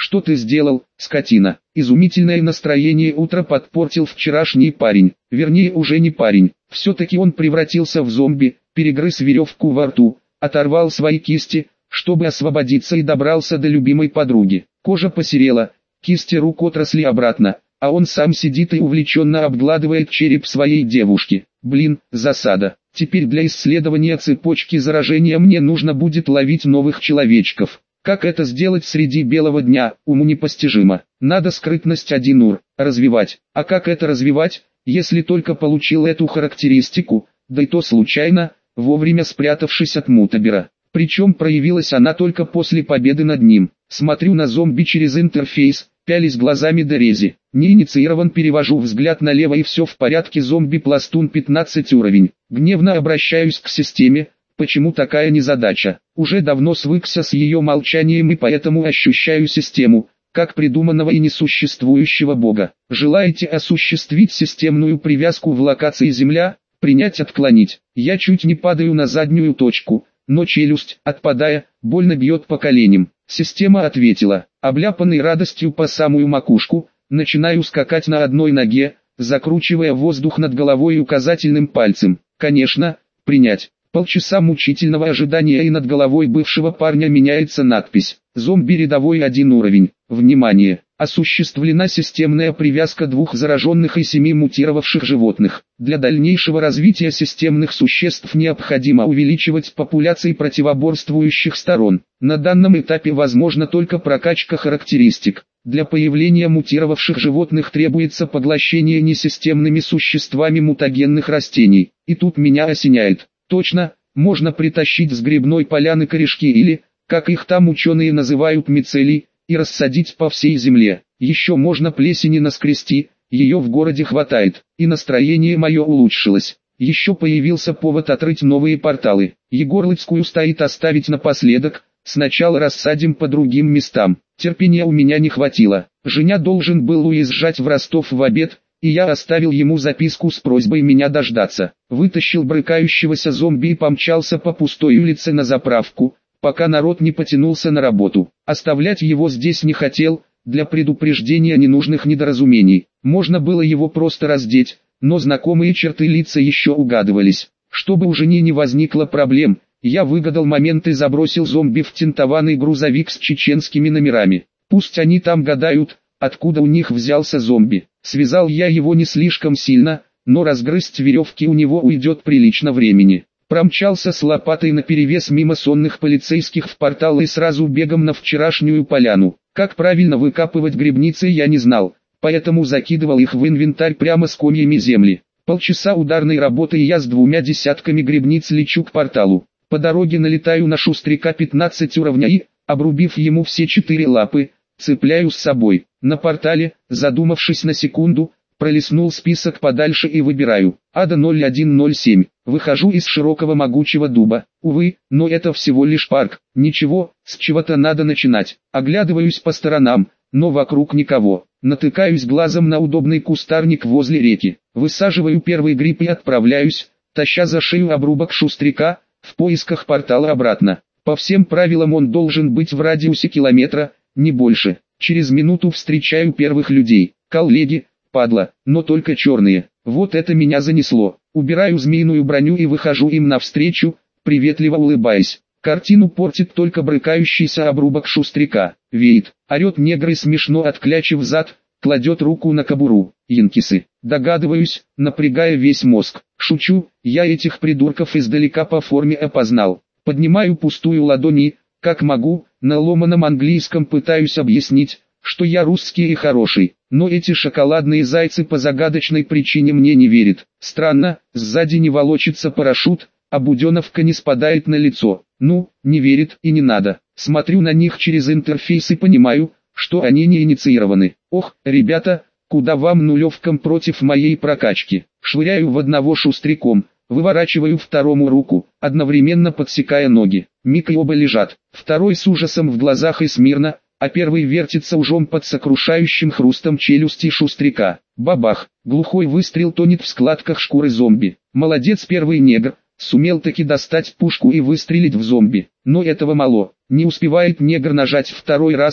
Что ты сделал, скотина? Изумительное настроение утра подпортил вчерашний парень. Вернее, уже не парень. Все-таки он превратился в зомби, перегрыз веревку во рту, оторвал свои кисти, чтобы освободиться, и добрался до любимой подруги. Кожа посерела, кисти рук отросли обратно, а он сам сидит и увлеченно обгладывает череп своей девушки. Блин, засада. Теперь для исследования цепочки заражения мне нужно будет ловить новых человечков. Как это сделать среди белого дня, уму непостижимо. Надо скрытность 1 ур развивать. А как это развивать, если только получил эту характеристику, да и то случайно, вовремя спрятавшись от мутабера. Причем проявилась она только после победы над ним. Смотрю на зомби через интерфейс, пялись глазами до рези. Не инициирован, перевожу взгляд налево, и все в порядке. Зомби-пластун 15 уровень. Гневно обращаюсь к системе. Почему такая незадача? Уже давно свыкся с ее молчанием и поэтому ощущаю систему, как придуманного и несуществующего бога. Желаете осуществить системную привязку в локации Земля? Принять, отклонить. Я чуть не падаю на заднюю точку, но челюсть, отпадая, больно бьет по коленям. Система ответила. Обляпанный радостью по самую макушку, начинаю скакать на одной ноге, закручивая воздух над головой и указательным пальцем. Конечно, принять. Полчаса мучительного ожидания, и над головой бывшего парня меняется надпись «Зомби рядовой 1 уровень». Внимание! Осуществлена системная привязка 2 зараженных и 7 мутировавших животных. Для дальнейшего развития системных существ необходимо увеличивать популяции противоборствующих сторон. На данном этапе возможна только прокачка характеристик. Для появления мутировавших животных требуется поглощение несистемными существами мутагенных растений. И тут меня осеняет. Точно, можно притащить с грибной поляны корешки или, как их там ученые называют, мицелий, и рассадить по всей земле. Еще можно плесени наскрести, ее в городе хватает. И настроение мое улучшилось. Еще появился повод отрыть новые порталы. Егорлыцкую стоит оставить напоследок, сначала рассадим по другим местам. Терпения у меня не хватило. Женя должен был уезжать в Ростов в обед, и я оставил ему записку с просьбой меня дождаться. Вытащил брыкающегося зомби и помчался по пустой улице на заправку, пока народ не потянулся на работу. Оставлять его здесь не хотел, для предупреждения ненужных недоразумений. Можно было его просто раздеть, но знакомые черты лица еще угадывались. Чтобы у Жени не возникло проблем, я выгадал момент и забросил зомби в тентованный грузовик с чеченскими номерами. Пусть они там гадают, откуда у них взялся зомби. Связал я его не слишком сильно, но разгрызть веревки у него уйдет прилично времени. Промчался с лопатой наперевес мимо сонных полицейских в портал и сразу бегом на вчерашнюю поляну. Как правильно выкапывать грибницы я не знал, поэтому закидывал их в инвентарь прямо с комьями земли. Полчаса ударной работы, и я с 2 десятками грибниц лечу к порталу. По дороге налетаю на шустряка 15 уровня и, обрубив ему все 4 лапы, цепляю с собой. На портале, задумавшись на секунду, пролистнул список подальше и выбираю Ада 0107. Выхожу из широкого могучего дуба. Увы, но это всего лишь парк. Ничего, с чего-то надо начинать. Оглядываюсь по сторонам, но вокруг никого. Натыкаюсь глазом на удобный кустарник возле реки. Высаживаю первый гриб и отправляюсь, таща за шею обрубок шустряка, в поисках портала обратно. По всем правилам он должен быть в радиусе километра, не больше. Через минуту встречаю первых людей. Коллеги, падла, но только черные. Вот это меня занесло. Убираю змеиную броню и выхожу им навстречу, приветливо улыбаясь. Картину портит только брыкающийся обрубок шустряка. Веет, орет негр и, смешно отклячив зад, кладет руку на кобуру. Янкисы. Догадываюсь, напрягая весь мозг. Шучу, я этих придурков издалека по форме опознал. Поднимаю пустую ладонь и, как могу, на ломаном английском пытаюсь объяснить, что я русский и хороший. Но эти шоколадные зайцы по загадочной причине мне не верят. Странно, сзади не волочится парашют, а буденовка не спадает на лицо. Ну, не верит и не надо. Смотрю на них через интерфейс и понимаю, что они не инициированы. Ох, ребята, куда вам нулевкам против моей прокачки? Швыряю в одного шустряком, выворачиваю второму руку, одновременно подсекая ноги. Миг и оба лежат. Второй с ужасом в глазах и смирно, а первый вертится ужом под сокрушающим хрустом челюсти шустряка. Бабах, глухой выстрел тонет в складках шкуры зомби. Молодец первый негр, сумел таки достать пушку и выстрелить в зомби. Но этого мало, не успевает негр нажать второй раз,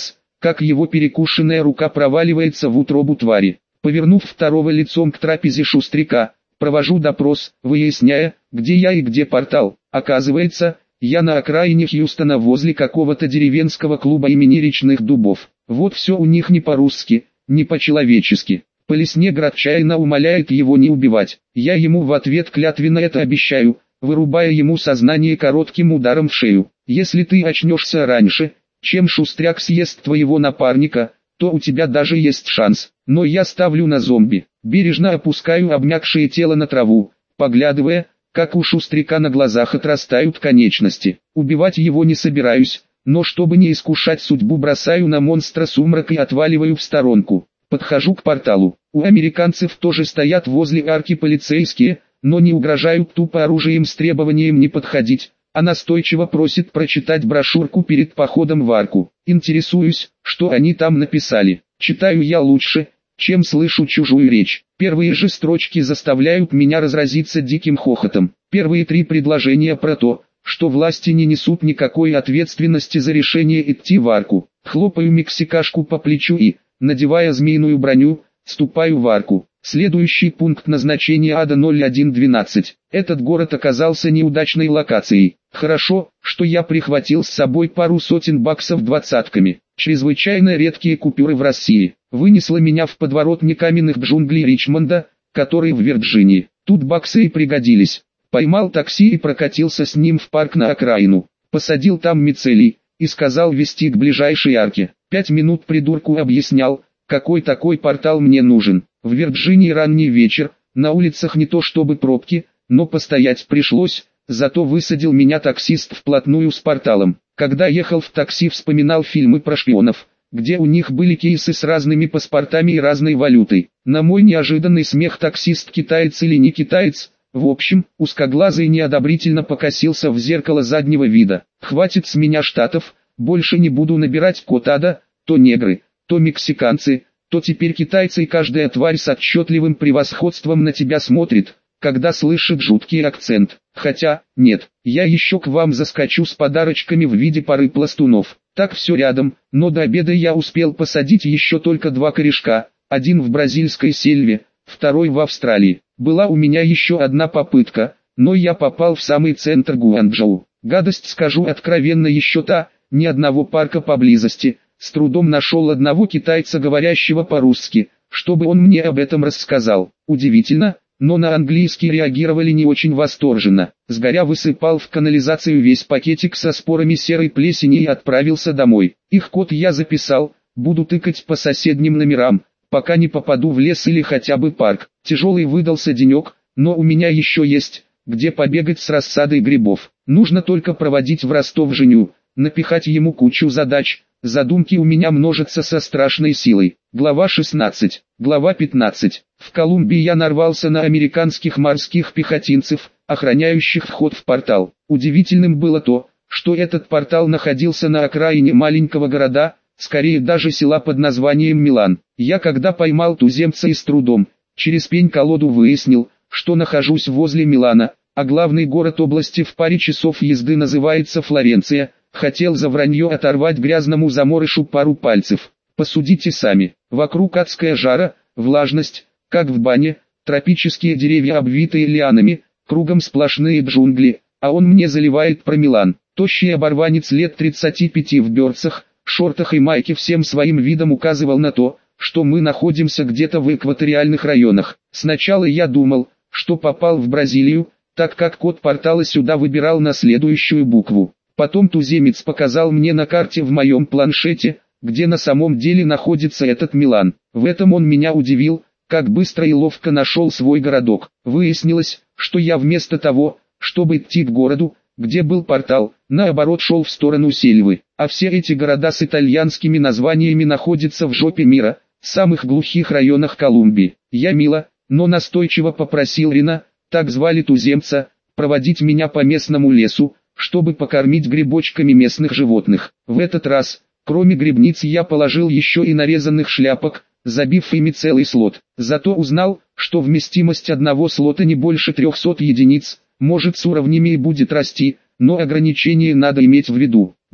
как его перекушенная рука проваливается в утробу твари. Повернув второго лицом к трапезе Шустряка, провожу допрос, выясняя, где я и где портал. Оказывается, я на окраине Хьюстона возле какого-то деревенского клуба имени Речных Дубов. Вот все у них не по-русски, не по-человечески. Полиснегр отчаянно умоляет его не убивать. Я ему в ответ клятвенно это обещаю, вырубая ему сознание коротким ударом в шею. Если ты очнешься раньше, чем Шустряк съест твоего напарника, то у тебя даже есть шанс. Но я ставлю на зомби. Бережно опускаю обмякшее тело на траву, поглядывая, как у Шустряка на глазах отрастают конечности. Убивать его не собираюсь, но чтобы не искушать судьбу, бросаю на монстра сумрак и отваливаю в сторонку. Подхожу к порталу. У американцев тоже стоят возле арки полицейские, но не угрожают тупо оружием с требованием не подходить, а настойчиво просит прочитать брошюрку перед походом в арку. Интересуюсь, что они там написали. Читаю я лучше, чем слышу чужую речь. Первые же строчки заставляют меня разразиться диким хохотом. Первые 3 предложения про то, что власти не несут никакой ответственности за решение идти в арку. Хлопаю мексикашку по плечу и, надевая змеиную броню, ступаю в арку. Следующий пункт назначения ада 0112. Этот город оказался неудачной локацией. Хорошо, что я прихватил с собой пару сотен баксов двадцатками. Чрезвычайно редкие купюры в России. Вынесло меня в подворотни каменных джунглей Ричмонда, который в Вирджинии. Тут баксы и пригодились. Поймал такси и прокатился с ним в парк на окраину. Посадил там мицелий и сказал везти к ближайшей арке. 5 минут придурку объяснял, какой такой портал мне нужен. В Вирджинии ранний вечер, на улицах не то чтобы пробки, но постоять пришлось, зато высадил меня таксист вплотную с порталом. Когда ехал в такси, вспоминал фильмы про шпионов, где у них были кейсы с разными паспортами и разной валютой. На мой неожиданный смех таксист китаец или не китаец, в общем, узкоглазый неодобрительно покосился в зеркало заднего вида. Хватит с меня штатов, больше не буду набирать код ада, то негры, то мексиканцы, то теперь китайцы, и каждая тварь с отчетливым превосходством на тебя смотрит, когда слышит жуткий акцент. Хотя, нет, я еще к вам заскочу с подарочками в виде пары пластунов. Так все рядом, но до обеда я успел посадить еще только 2 корешка, один в бразильской сельве, второй в Австралии. Была у меня еще одна попытка, но я попал в самый центр Гуанчжоу. Гадость, скажу откровенно, еще та, ни одного парка поблизости. С трудом нашел одного китайца, говорящего по-русски, чтобы он мне об этом рассказал. Удивительно, но на английский реагировали не очень восторженно. Сгоря высыпал в канализацию весь пакетик со спорами серой плесени и отправился домой. Их код я записал, буду тыкать по соседним номерам, пока не попаду в лес или хотя бы парк. Тяжелый выдался денек, но у меня еще есть, где побегать с рассадой грибов. Нужно только проводить в Ростов Женю, напихать ему кучу задач. Задумки у меня множатся со страшной силой. Глава 16. Глава 15. В Колумбии я нарвался на американских морских пехотинцев, охраняющих вход в портал. Удивительным было то, что этот портал находился на окраине маленького города, скорее даже села под названием Милан. Я когда поймал туземца и с трудом, через пень-колоду выяснил, что нахожусь возле Милана, а главный город области в паре часов езды называется Флоренция. Хотел за вранье оторвать грязному заморышу пару пальцев. Посудите сами. Вокруг адская жара, влажность, как в бане, тропические деревья, обвитые лианами, кругом сплошные джунгли, а он мне заливает про Милан. Тощий оборванец лет 35 в берцах, шортах и майке всем своим видом указывал на то, что мы находимся где-то в экваториальных районах. Сначала я думал, что попал в Бразилию, так как код портала сюда выбирал на следующую букву. Потом туземец показал мне на карте в моем планшете, где на самом деле находится этот Милан. В этом он меня удивил, как быстро и ловко нашел свой городок. Выяснилось, что я вместо того, чтобы идти к городу, где был портал, наоборот шел в сторону Сельвы. А все эти города с итальянскими названиями находятся в жопе мира, самых глухих районах Колумбии. Я мило, но настойчиво попросил Рина, так звали туземца, проводить меня по местному лесу, чтобы покормить грибочками местных животных. В этот раз, кроме грибниц, я положил еще и нарезанных шляпок, забив ими целый слот. Зато узнал, что вместимость одного слота не больше 300 единиц, может с уровнями и будет расти, но ограничение надо иметь в виду.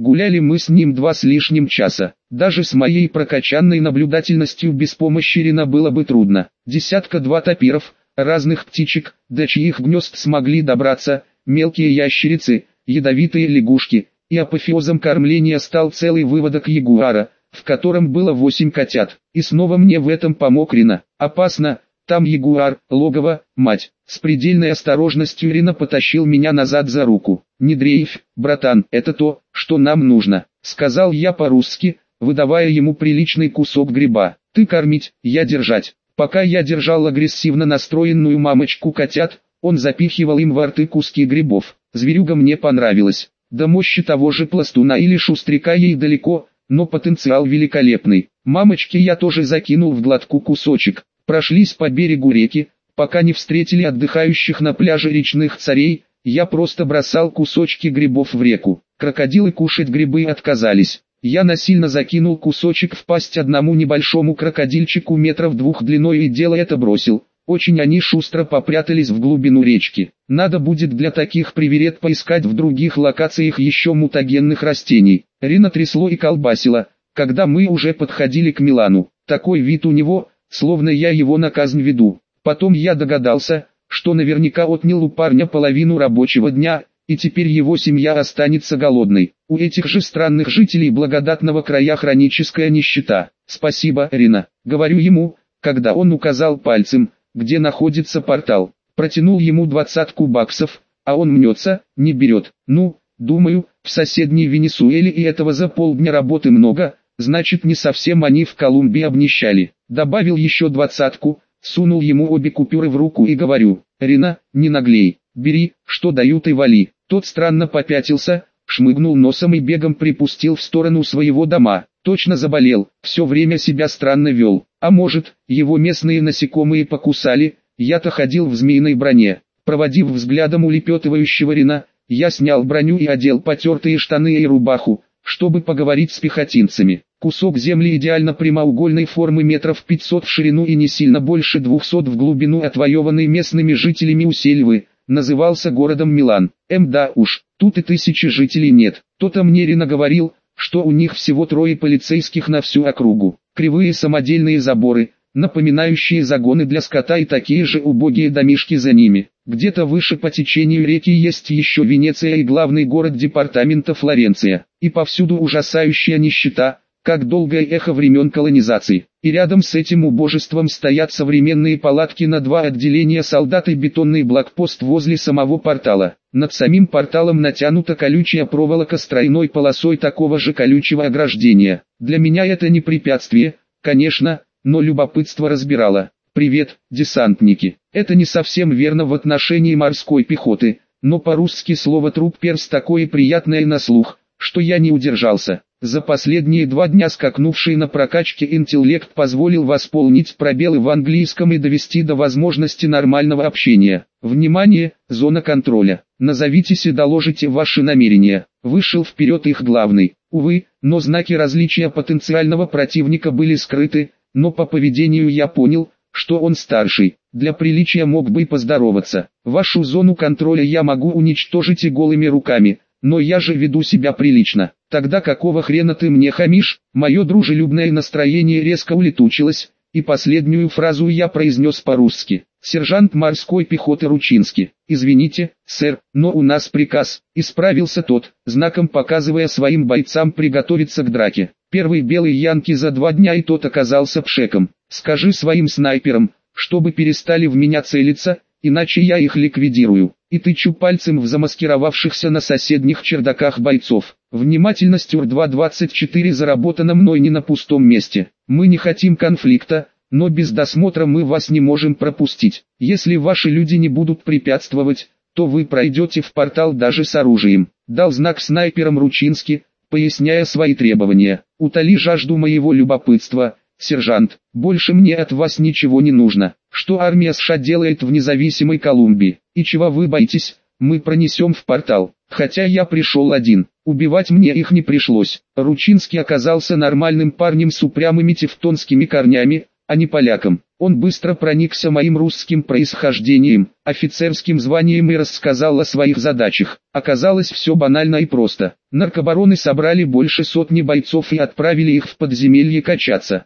Гуляли мы с ним 2 с лишним часа. Даже с моей прокачанной наблюдательностью без помощи Рина было бы трудно. 1-2 тапиров, разных птичек, до чьих гнезд смогли добраться, мелкие ящерицы, ядовитые лягушки, и апофеозом кормления стал целый выводок ягуара, в котором было 8 котят. И снова мне в этом помог Рина. Опасно, там ягуар, логово, мать. С предельной осторожностью Рина потащил меня назад за руку. «Не дрейфь, братан, это то, что нам нужно», — сказал я по-русски, выдавая ему приличный кусок гриба. «Ты кормить, я держать». Пока я держал агрессивно настроенную мамочку котят, он запихивал им во рты куски грибов. Зверюга мне понравилась. До мощи того же пластуна или шустряка ей далеко, но потенциал великолепный. Мамочке я тоже закинул в глотку кусочек. Прошлись по берегу реки, пока не встретили отдыхающих на пляже речных царей. Я просто бросал кусочки грибов в реку. Крокодилы кушать грибы отказались. Я насильно закинул кусочек в пасть одному небольшому крокодильчику метров 2 длиной и дело это бросил. Очень они шустро попрятались в глубину речки. Надо будет для таких приверед поискать в других локациях еще мутагенных растений. Рина трясло и колбасило, когда мы уже подходили к Милану. Такой вид у него, словно я его на казнь веду. Потом я догадался, что наверняка отнял у парня половину рабочего дня, и теперь его семья останется голодной. У этих же странных жителей благодатного края хроническая нищета. «Спасибо, Рина», — говорю ему, когда он указал пальцем, где находится портал. Протянул ему 20 баксов, а он мнется, не берет. Ну, думаю, в соседней Венесуэле и этого за полдня работы много, значит не совсем они в Колумбии обнищали. Добавил еще 20, сунул ему обе купюры в руку и говорю: «Рина, не наглей, бери, что дают и вали». Тот странно попятился, шмыгнул носом и бегом припустил в сторону своего дома. Точно заболел, все время себя странно вел. А может, его местные насекомые покусали, я-то ходил в змеиной броне. Проводив взглядом улепетывающего Рина, я снял броню и одел потертые штаны и рубаху, чтобы поговорить с пехотинцами. Кусок земли идеально прямоугольной формы метров 500 в ширину и не сильно больше 200 в глубину, отвоеванный местными жителями у Сельвы, назывался городом Милан. Да уж, тут и 1000 жителей нет. То-то мне Рина говорил, что у них всего 3 полицейских на всю округу. Кривые самодельные заборы, напоминающие загоны для скота, и такие же убогие домишки за ними. Где-то выше по течению реки есть еще Венеция и главный город департамента Флоренция. И повсюду ужасающая нищета, как долгое эхо времен колонизации. И рядом с этим убожеством стоят современные палатки на 2 отделения солдат и бетонный блокпост возле самого портала. Над самим порталом натянута колючая проволока с тройной полосой такого же колючего ограждения. Для меня это не препятствие, конечно, но любопытство разбирало. «Привет, десантники». Это не совсем верно в отношении морской пехоты, но по-русски слово «трупперс» такое приятное на слух, что я не удержался. За последние 2 дня скакнувший на прокачке интеллект позволил восполнить пробелы в английском и довести до возможности нормального общения. Внимание, зона контроля. Назовитесь и доложите ваши намерения. Вышел вперед их главный. Увы, но знаки различия потенциального противника были скрыты, но по поведению я понял, что он старший. Для приличия мог бы и поздороваться. Вашу зону контроля я могу уничтожить и голыми руками, но я же веду себя прилично. Тогда какого хрена ты мне хамишь? Мое дружелюбное настроение резко улетучилось, и последнюю фразу я произнес по-русски. Сержант морской пехоты Ручинский. «Извините, сэр, но у нас приказ», — исправился тот, знаком показывая своим бойцам приготовиться к драке. Первый белый янки за 2 дня, и тот оказался пшеком. «Скажи своим снайперам, чтобы перестали в меня целиться, иначе я их ликвидирую». И тычу пальцем в замаскировавшихся на соседних чердаках бойцов. Внимательность УР-2-24 заработана мной не на пустом месте. Мы не хотим конфликта, но без досмотра мы вас не можем пропустить. Если ваши люди не будут препятствовать, то вы пройдете в портал даже с оружием. Дал знак снайперам Ручинский, поясняя свои требования. Утоли жажду моего любопытства, сержант. Больше мне от вас ничего не нужно. Что армия США делает в независимой Колумбии? И чего вы боитесь? Мы пронесем в портал. Хотя я пришел один. Убивать мне их не пришлось. Ручинский оказался нормальным парнем с упрямыми тевтонскими корнями, а не поляком. Он быстро проникся моим русским происхождением, офицерским званием и рассказал о своих задачах. Оказалось все банально и просто. Наркобароны собрали больше сотни бойцов и отправили их в подземелье качаться.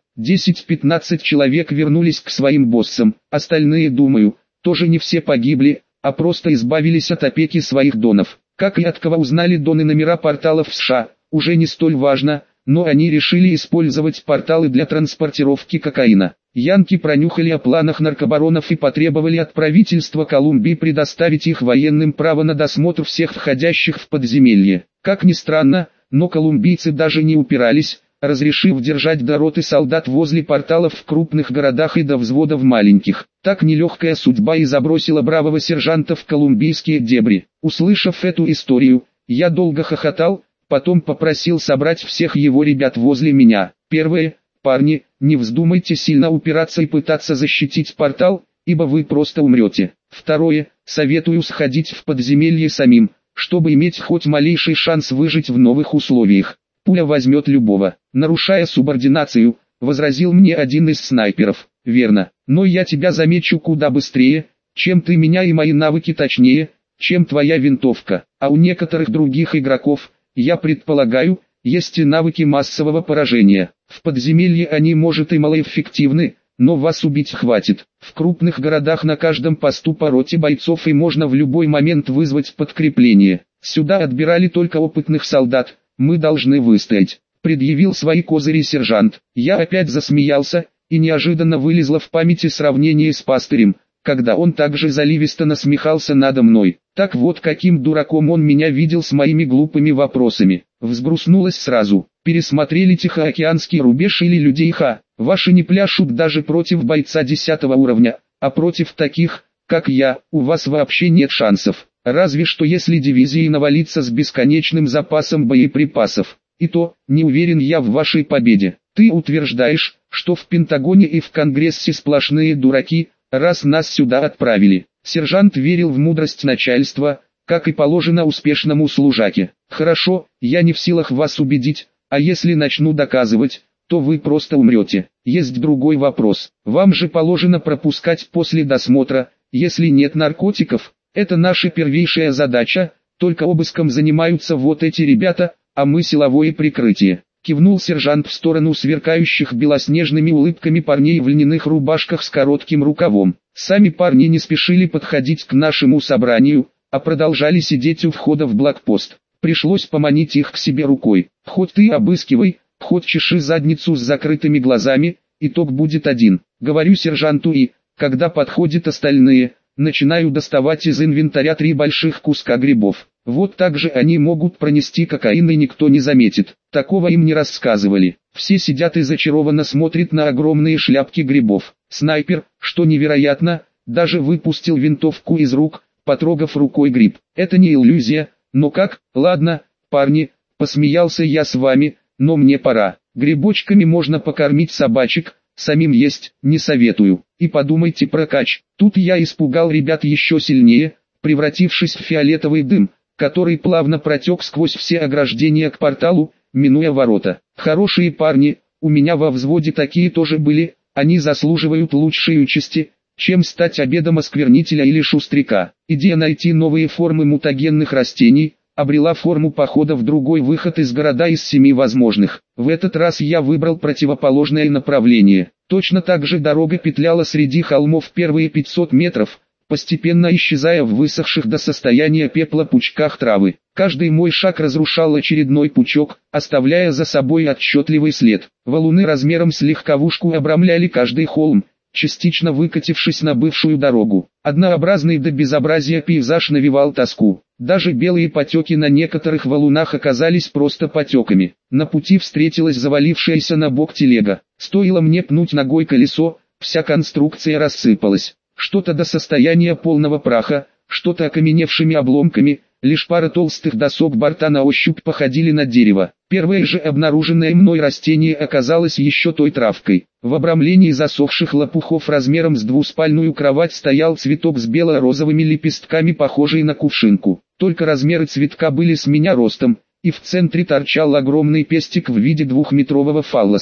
10-15 человек вернулись к своим боссам, остальные, думаю, тоже не все погибли, а просто избавились от опеки своих донов. Как и от кого узнали доны номера порталов в США, уже не столь важно, но они решили использовать порталы для транспортировки кокаина. Янки пронюхали о планах наркобаронов и потребовали от правительства Колумбии предоставить их военным право на досмотр всех входящих в подземелье. Как ни странно, но колумбийцы даже не упирались, разрешив держать до роты солдат возле порталов в крупных городах и до взвода в маленьких. Так нелегкая судьба и забросила бравого сержанта в колумбийские дебри. Услышав эту историю, я долго хохотал, потом попросил собрать всех его ребят возле меня. Первое: парни, не вздумайте сильно упираться и пытаться защитить портал, ибо вы просто умрете. Второе: советую сходить в подземелье самим, чтобы иметь хоть малейший шанс выжить в новых условиях. Пуля возьмет любого. Нарушая субординацию, возразил мне один из снайперов. Верно, но я тебя замечу куда быстрее, чем ты меня, и мои навыки точнее, чем твоя винтовка. А у некоторых других игроков, я предполагаю, есть и навыки массового поражения. В подземелье они, может, и малоэффективны, но вас убить хватит. В крупных городах на каждом посту по роте бойцов, и можно в любой момент вызвать подкрепление. Сюда отбирали только опытных солдат. Мы должны выстоять, предъявил свои козыри сержант. Я опять засмеялся, и неожиданно вылезло в памяти сравнение с пастырем, когда он также заливисто насмехался надо мной. Так вот, каким дураком он меня видел с моими глупыми вопросами. Взгрустнулось сразу. Пересмотрели Тихоокеанский рубеж или людей Ха? Ваши не пляшут даже против бойца 10 уровня, а против таких, как я, у вас вообще нет шансов. Разве что если дивизии навалиться с бесконечным запасом боеприпасов. И то, не уверен я в вашей победе. Ты утверждаешь, что в Пентагоне и в Конгрессе сплошные дураки, раз нас сюда отправили. Сержант верил в мудрость начальства, как и положено успешному служаке. Хорошо, я не в силах вас убедить, а если начну доказывать, то вы просто умрете. Есть другой вопрос. Вам же положено пропускать после досмотра, если нет наркотиков. Это наша первейшая задача, только обыском занимаются вот эти ребята, а мы силовое прикрытие. Кивнул сержант в сторону сверкающих белоснежными улыбками парней в льняных рубашках с коротким рукавом. Сами парни не спешили подходить к нашему собранию, а продолжали сидеть у входа в блокпост. Пришлось поманить их к себе рукой. Хоть ты обыскивай, хоть чеши задницу с закрытыми глазами, итог будет один. Говорю сержанту, и, когда подходят остальные, начинаю доставать из инвентаря 3 больших куска грибов. Вот так же они могут пронести кокаин, и никто не заметит. Такого им не рассказывали. Все сидят и зачарованно смотрят на огромные шляпки грибов. Снайпер, что невероятно, даже выпустил винтовку из рук, потрогав рукой гриб. Это не иллюзия, но как? Ладно, парни, посмеялся я с вами, но мне пора. Грибочками можно покормить собачек, самим есть не советую. И подумайте про кач. Тут я испугал ребят еще сильнее, превратившись в фиолетовый дым, который плавно протек сквозь все ограждения к порталу, минуя ворота. Хорошие парни, у меня во взводе такие тоже были, они заслуживают лучшей участи, чем стать обедом осквернителя или шустряка. Идея найти новые формы мутагенных растений обрела форму похода в другой выход из города из 7 возможных. В этот раз я выбрал противоположное направление. Точно так же дорога петляла среди холмов первые 500 метров, постепенно исчезая в высохших до состояния пепла пучках травы. Каждый мой шаг разрушал очередной пучок, оставляя за собой отчетливый след. Валуны размером с легковушку обрамляли каждый холм, частично выкатившись на бывшую дорогу. Однообразный до безобразия пейзаж навевал тоску. Даже белые потеки на некоторых валунах оказались просто потеками. На пути встретилась завалившаяся на бок телега. Стоило мне пнуть ногой колесо, вся конструкция рассыпалась. Что-то до состояния полного праха, что-то окаменевшими обломками, лишь пара толстых досок борта на ощупь походили на дерево. Первое же обнаруженное мной растение оказалось еще той травкой. В обрамлении засохших лопухов размером с двуспальную кровать стоял цветок с бело-розовыми лепестками, похожий на кувшинку. Только размеры цветка были с меня ростом, и в центре торчал огромный пестик в виде 2-метрового фаллоса.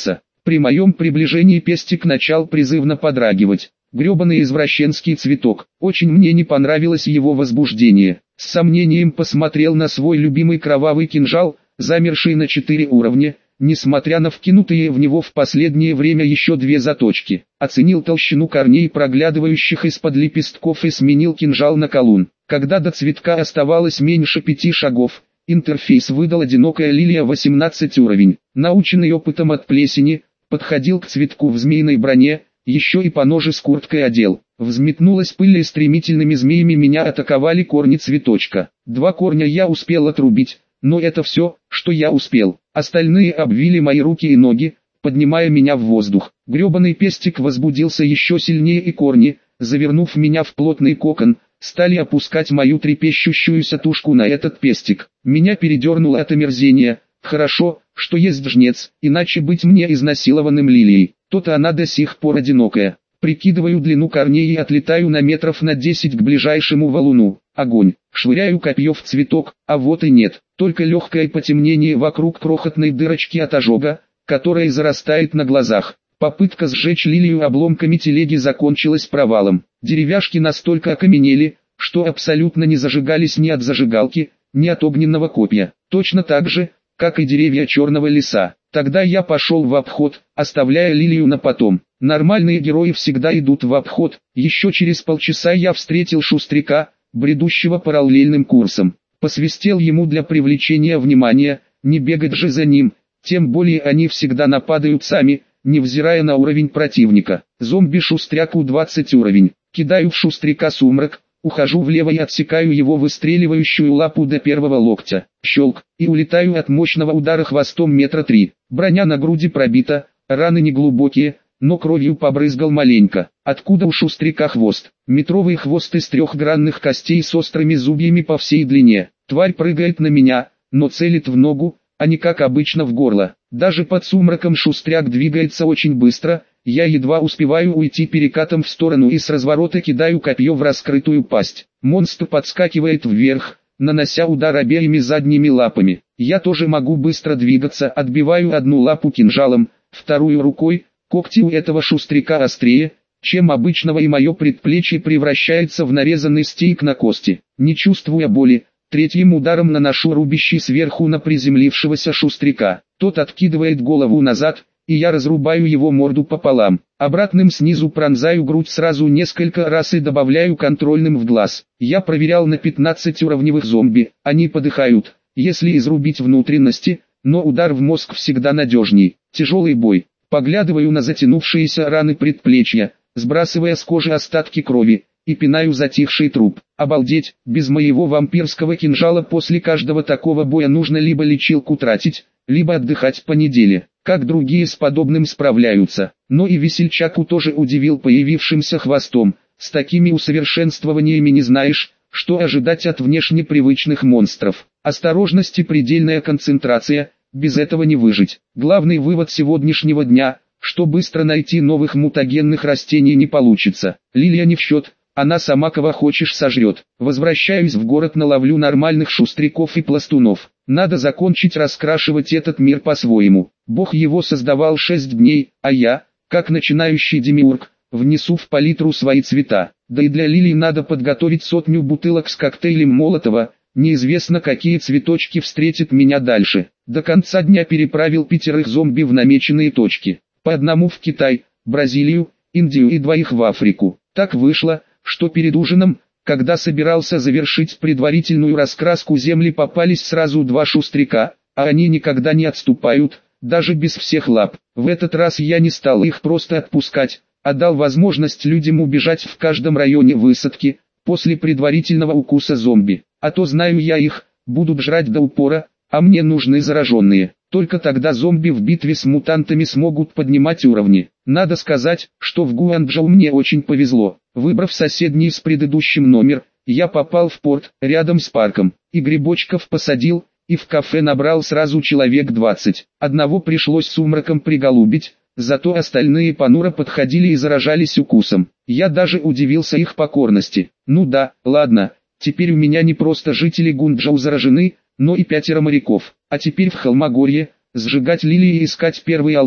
При моем приближении пестик начал призывно подрагивать. Гребаный извращенский цветок. Очень мне не понравилось его возбуждение. С сомнением посмотрел на свой любимый кровавый кинжал, замерший на 4 уровня, несмотря на вкинутые в него в последнее время еще 2 заточки. Оценил толщину корней, проглядывающих из-под лепестков, и сменил кинжал на колун. Когда до цветка оставалось меньше 5 шагов, интерфейс выдал: одинокая лилия 18 уровень. Наученный опытом от плесени, подходил к цветку в змеиной броне, еще и поножи с курткой одел. Взметнулась пыль, и стремительными змеями меня атаковали корни цветочка. 2 корня я успел отрубить, но это все, что я успел. Остальные обвили мои руки и ноги, поднимая меня в воздух. Гребаный пестик возбудился еще сильнее, и корни, завернув меня в плотный кокон, стали опускать мою трепещущуюся тушку на этот пестик. Меня передернуло от омерзения. Хорошо, что есть жнец, иначе быть мне изнасилованным лилией. То-то она до сих пор одинокая. Прикидываю длину корней и отлетаю на метров на 10 к ближайшему валуну. Огонь. Швыряю копье в цветок, а вот и нет. Только легкое потемнение вокруг крохотной дырочки от ожога, которая зарастает на глазах. Попытка сжечь лилию обломками телеги закончилась провалом. Деревяшки настолько окаменели, что абсолютно не зажигались ни от зажигалки, ни от огненного копья. Точно так же, как и деревья черного леса. Тогда я пошел в обход, оставляя лилию на потом. Нормальные герои всегда идут в обход. Еще через полчаса я встретил шустряка, бредущего параллельным курсом. Посвистел ему для привлечения внимания, не бегать же за ним, тем более они всегда нападают сами, невзирая на уровень противника. Зомби-шустряку 20 уровень. Кидаю в шустряка сумрак, ухожу влево и отсекаю его выстреливающую лапу до первого локтя. Щелк, и улетаю от мощного удара хвостом 3 метра. Броня на груди пробита, раны не глубокие, но кровью побрызгал маленько. Откуда у шустряка хвост? Метровый хвост из 3-гранных костей с острыми зубьями по всей длине. Тварь прыгает на меня, но целит в ногу, а не как обычно в горло. Даже под сумраком шустряк двигается очень быстро, я едва успеваю уйти перекатом в сторону и с разворота кидаю копье в раскрытую пасть. Монстр подскакивает вверх, нанося удар обеими задними лапами. Я тоже могу быстро двигаться, отбиваю одну лапу кинжалом, вторую рукой. Когти у этого шустряка острее, чем обычного, и мое предплечье превращается в нарезанный стейк на кости. Не чувствуя боли, 3-м ударом наношу рубящий сверху на приземлившегося шустряка. Тот откидывает голову назад, и я разрубаю его морду пополам. Обратным снизу пронзаю грудь сразу несколько раз и добавляю контрольным в глаз. Я проверял на 15-уровневых зомби, они подыхают, если изрубить внутренности, но удар в мозг всегда надежней. Тяжелый бой. Поглядываю на затянувшиеся раны предплечья, сбрасывая с кожи остатки крови, и пинаю затихший труп. Обалдеть, без моего вампирского кинжала после каждого такого боя нужно либо лечилку тратить, либо отдыхать по неделе. Как другие с подобным справляются. Но и весельчаку тоже удивил появившимся хвостом. С такими усовершенствованиями не знаешь, что ожидать от внешне привычных монстров. Осторожность и предельная концентрация, без этого не выжить. Главный вывод сегодняшнего дня, что быстро найти новых мутагенных растений не получится. Лилия не в счет, она сама кого хочешь сожрет. Возвращаюсь в город, наловлю нормальных шустряков и пластунов. Надо закончить раскрашивать этот мир по-своему. Бог его создавал 6 дней, а я, как начинающий демиург, внесу в палитру свои цвета. Да и для лилий надо подготовить 100 бутылок с коктейлем Молотова. Неизвестно, какие цветочки встретят меня дальше. До конца дня переправил 5 зомби в намеченные точки. По одному в Китай, Бразилию, Индию и 2 в Африку. Так вышло, что перед ужином, когда собирался завершить предварительную раскраску земли, попались сразу 2 шустряка, а они никогда не отступают, даже без всех лап. В этот раз я не стал их просто отпускать, а дал возможность людям убежать в каждом районе высадки, после предварительного укуса зомби. А то знаю я их, будут жрать до упора, а мне нужны зараженные. Только тогда зомби в битве с мутантами смогут поднимать уровни. Надо сказать, что в Гуанчжоу мне очень повезло. Выбрав соседний с предыдущим номер, я попал в порт, рядом с парком, и грибочков посадил, и в кафе набрал сразу человек 20. Одного пришлось сумраком приголубить, зато остальные понуро подходили и заражались укусом. Я даже удивился их покорности. Ну да, ладно, теперь у меня не просто жители Гуанчжоу заражены, но и 5 моряков. А теперь в Холмогорье, сжигать лилии и искать первый алтарь,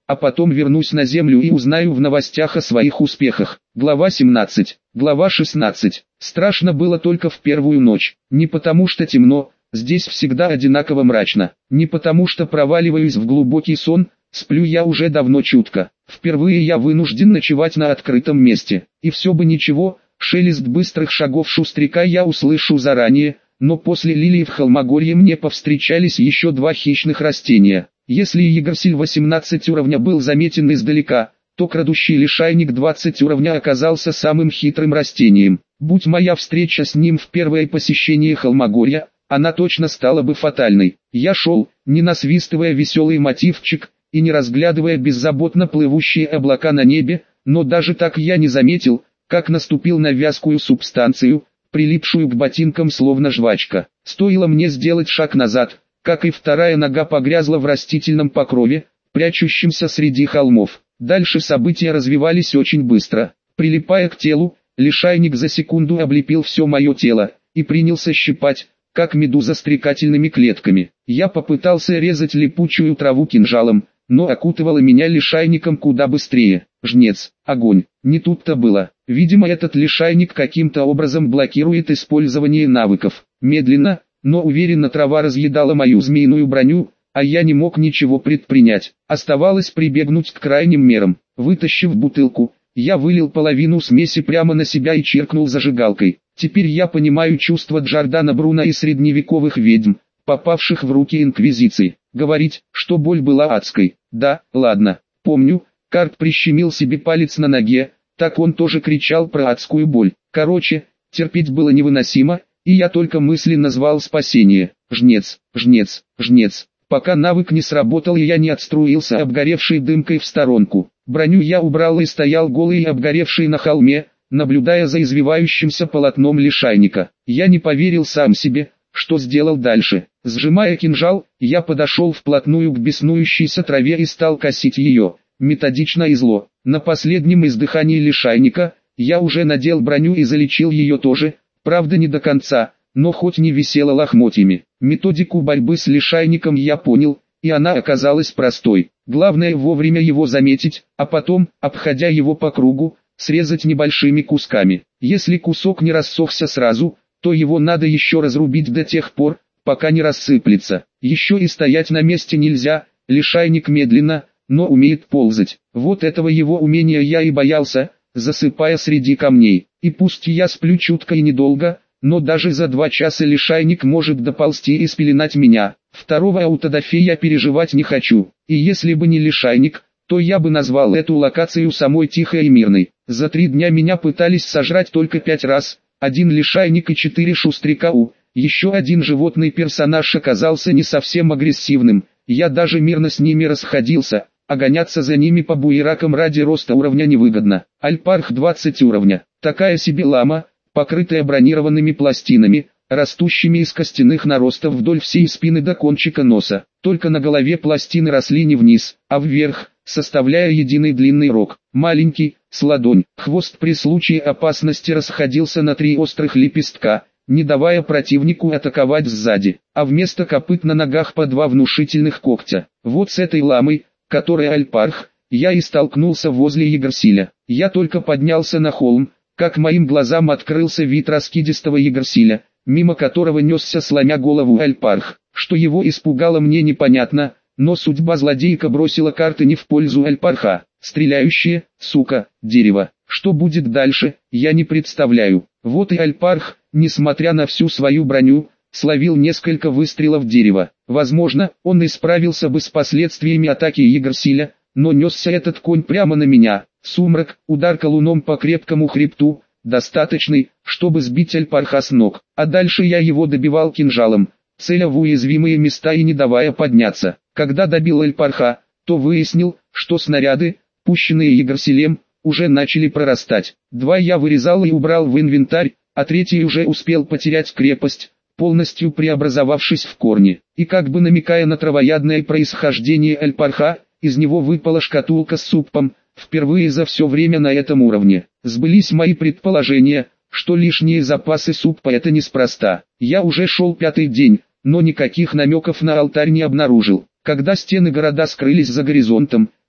а потом вернусь на землю и узнаю в новостях о своих успехах. Глава 17. Глава 16. Страшно было только в первую ночь, не потому что темно, здесь всегда одинаково мрачно, не потому что проваливаюсь в глубокий сон, сплю я уже давно чутко. Впервые я вынужден ночевать на открытом месте, и все бы ничего, шелест быстрых шагов шустряка я услышу заранее, но после лилии в Холмогорье мне повстречались еще два хищных растения. Если Егорсиль 18 уровня был заметен издалека, то крадущий лишайник 20 уровня оказался самым хитрым растением. Будь моя встреча с ним в первое посещение Холмогорья, она точно стала бы фатальной. Я шел, не насвистывая веселый мотивчик, и не разглядывая беззаботно плывущие облака на небе, но даже так я не заметил, как наступил на вязкую субстанцию, прилипшую к ботинкам словно жвачка. Стоило мне сделать шаг назад, как и вторая нога погрязла в растительном покрове, прячущемся среди холмов. Дальше события развивались очень быстро. Прилипая к телу, лишайник за секунду облепил все мое тело, и принялся щипать, как медуза стрекательными клетками. Я попытался резать липучую траву кинжалом, но окутывало меня лишайником куда быстрее. Жнец, огонь, не тут-то было. Видимо, этот лишайник каким-то образом блокирует использование навыков. Медленно, но уверенно трава разъедала мою змеиную броню, а я не мог ничего предпринять. Оставалось прибегнуть к крайним мерам. Вытащив бутылку, я вылил половину смеси прямо на себя и чиркнул зажигалкой. Теперь я понимаю чувства Джордана Бруно и средневековых ведьм, попавших в руки инквизиции. Говорить, что боль была адской. Да, ладно, помню, Карт прищемил себе палец на ноге, так он тоже кричал про адскую боль. Короче, терпеть было невыносимо, и я только мысленно звал спасение. Жнец, жнец, жнец. Пока навык не сработал и я не отструился обгоревшей дымкой в сторонку. Броню я убрал и стоял голый и обгоревший на холме, наблюдая за извивающимся полотном лишайника. Я не поверил сам себе, что сделал дальше. Сжимая кинжал, я подошел вплотную к беснующейся траве и стал косить ее, методично и зло. На последнем издыхании лишайника, я уже надел броню и залечил ее тоже, правда не до конца, но хоть не висела лохмотьями. Методику борьбы с лишайником я понял, и она оказалась простой. Главное вовремя его заметить, а потом, обходя его по кругу, срезать небольшими кусками. Если кусок не рассохся сразу, то его надо еще разрубить до тех пор, пока не рассыплется. Еще и стоять на месте нельзя, лишайник медленно, но умеет ползать. Вот этого его умения я и боялся, засыпая среди камней. И пусть я сплю чутко и недолго, но даже за 2 часа лишайник может доползти и спеленать меня. Второго аутодафе я переживать не хочу. И если бы не лишайник, то я бы назвал эту локацию самой тихой и мирной. За 3 дня меня пытались сожрать только 5 раз. 1 лишайник и 4 шустряка. Еще один животный персонаж оказался не совсем агрессивным. Я даже мирно с ними расходился, а гоняться за ними по буеракам ради роста уровня невыгодно. Альпарх 20 уровня. Такая себе лама, покрытая бронированными пластинами, растущими из костяных наростов вдоль всей спины до кончика носа. Только на голове пластины росли не вниз, а вверх, составляя единый длинный рог. Маленький, с ладонь. Хвост при случае опасности расходился на 3 острых лепестка, не давая противнику атаковать сзади, а вместо копыт на ногах по 2 внушительных когтя. Вот с этой ламой, которая Альпарх, я и столкнулся возле Егорсиля. Я только поднялся на холм, как моим глазам открылся вид раскидистого Егорсиля, мимо которого несся сломя голову Альпарх. Что его испугало, мне непонятно, но судьба злодейка бросила карты не в пользу Альпарха. Стреляющее, сука, дерево. Что будет дальше, я не представляю. Вот и Альпарх, несмотря на всю свою броню, словил несколько выстрелов в дерево. Возможно, он и справился бы с последствиями атаки Егорсиля, но несся этот конь прямо на меня. Сумрак, удар колуном по крепкому хребту, достаточный, чтобы сбить Альпарха с ног. А дальше я его добивал кинжалом, целя в уязвимые места и не давая подняться. Когда добил Альпарха, то выяснил, что снаряды, пущенные Егорсилем, уже начали прорастать. 2 я вырезал и убрал в инвентарь, а 3 уже успел потерять крепость, полностью преобразовавшись в корни. И как бы намекая на травоядное происхождение Альпарха, из него выпала шкатулка с супом, впервые за все время на этом уровне. Сбылись мои предположения, что лишние запасы супа это неспроста. Я уже шел 5-й день, но никаких намеков на алтарь не обнаружил. Когда стены города скрылись за горизонтом,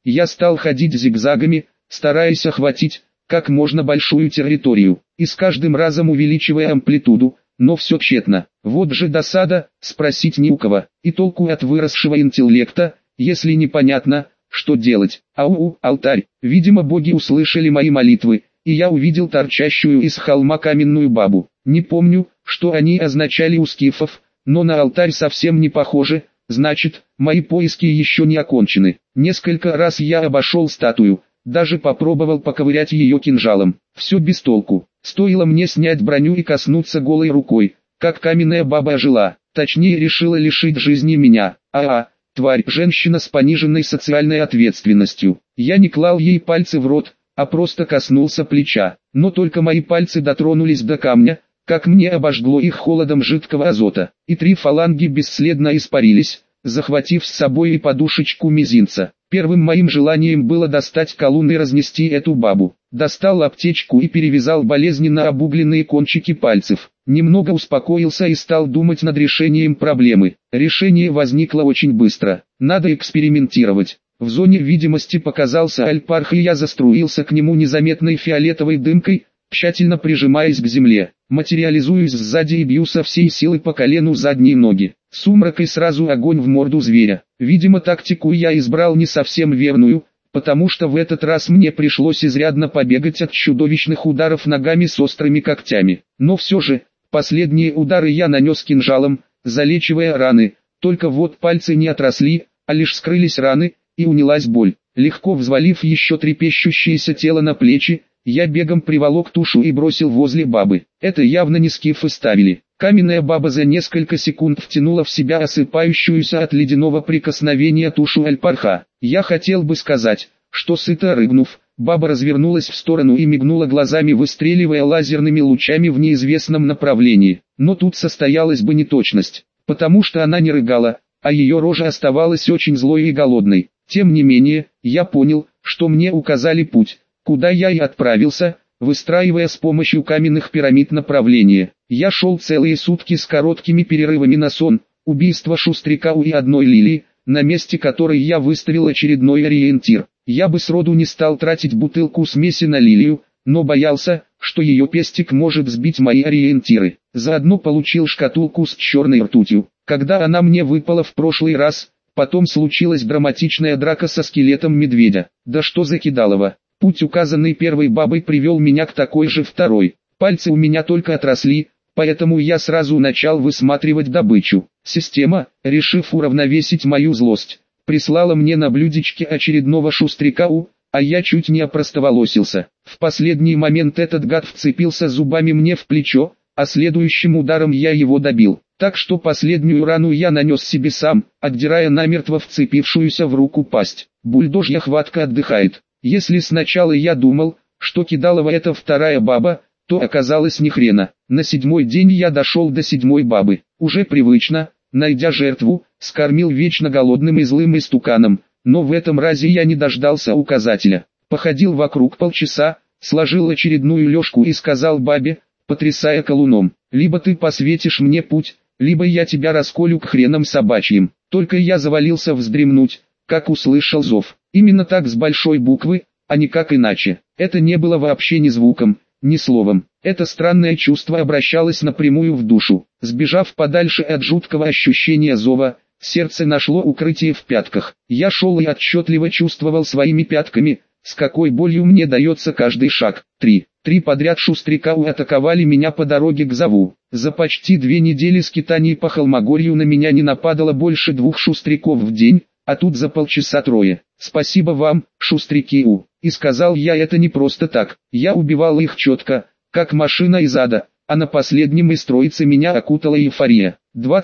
Я стал ходить зигзагами, стараясь охватить как можно большую территорию, и с каждым разом увеличивая амплитуду, но все тщетно. Вот же досада, спросить не у кого, и толку от выросшего интеллекта, если непонятно, что делать. Алтарь. Видимо, боги услышали мои молитвы, и я увидел торчащую из холма каменную бабу. Не помню, что они означали у скифов, но на алтарь совсем не похоже, значит, мои поиски еще не окончены. Несколько раз я обошел статую, даже попробовал поковырять ее кинжалом. Все без толку. Стоило мне снять броню и коснуться голой рукой, как каменная баба ожила, точнее решила лишить жизни меня. Тварь, женщина с пониженной социальной ответственностью. Я не клал ей пальцы в рот, а просто коснулся плеча. Но только мои пальцы дотронулись до камня, как мне обожгло их холодом жидкого азота, и 3 фаланги бесследно испарились, захватив с собой и подушечку мизинца. Первым моим желанием было достать колун и разнести эту бабу. Достал аптечку и перевязал болезненно обугленные кончики пальцев. Немного успокоился и стал думать над решением проблемы. Решение возникло очень быстро. Надо экспериментировать. В зоне видимости показался Альпарх, и я заструился к нему незаметной фиолетовой дымкой, тщательно прижимаясь к земле. Материализуюсь сзади и бью со всей силы по колену задние ноги. Сумрак и сразу огонь в морду зверя. Видимо, тактику я избрал не совсем верную, потому что в этот раз мне пришлось изрядно побегать от чудовищных ударов ногами с острыми когтями. Но все же, последние удары я нанес кинжалом, залечивая раны, только вот пальцы не отросли, а лишь скрылись раны, и унялась боль. Легко взвалив еще трепещущееся тело на плечи, я бегом приволок тушу и бросил возле бабы. Это явно не скифы ставили. Каменная баба за несколько секунд втянула в себя осыпающуюся от ледяного прикосновения тушу Альпарха. Я хотел бы сказать, что сыто рыгнув, баба развернулась в сторону и мигнула глазами, выстреливая лазерными лучами в неизвестном направлении. Но тут состоялась бы неточность, потому что она не рыгала, а ее рожа оставалась очень злой и голодной. Тем не менее, я понял, что мне указали путь, куда я и отправился, выстраивая с помощью каменных пирамид направление. Я шел целые сутки с короткими перерывами на сон, убийство Шустрика и одной лилии, на месте которой я выставил очередной ориентир. Я бы сроду не стал тратить бутылку смеси на лилию, но боялся, что ее пестик может сбить мои ориентиры. Заодно получил шкатулку с черной ртутью. Когда она мне выпала в прошлый раз, потом случилась драматичная драка со скелетом медведя. Да что за кидалово. Путь, указанный первой бабой, привел меня к такой же второй. Пальцы у меня только отросли, поэтому я сразу начал высматривать добычу. Система, решив уравновесить мою злость, прислала мне на блюдечке очередного Шустрика, а я чуть не опростоволосился. В последний момент этот гад вцепился зубами мне в плечо, а следующим ударом я его добил. Так что последнюю рану я нанес себе сам, отдирая намертво вцепившуюся в руку пасть. Бульдожья хватка отдыхает. Если сначала я думал, что кидалова это вторая баба, то оказалось ни хрена. На 7-й день я дошел до 7-й бабы. Уже привычно, найдя жертву, скормил вечно голодным и злым истуканом, но в этом разе я не дождался указателя. Походил вокруг полчаса, сложил очередную лёжку и сказал бабе, потрясая колуном: либо ты посветишь мне путь, либо я тебя расколю к хренам собачьим. Только я завалился вздремнуть, как услышал зов. Именно так, с большой буквы, а никак иначе. Это не было вообще ни звуком, ни словом. Это странное чувство обращалось напрямую в душу. Сбежав подальше от жуткого ощущения зова, сердце нашло укрытие в пятках. Я шел и отчетливо чувствовал своими пятками, с какой болью мне дается каждый шаг. Три подряд Шустрика атаковали меня по дороге к зову. За почти 2 недели скитаний по Холмогорью на меня не нападало больше 2 шустриков в день, а тут за полчаса 3. Спасибо вам, шустрики. И сказал я это не просто так. Я убивал их четко, как машина из ада, а на последнем из троицы меня окутала эйфория.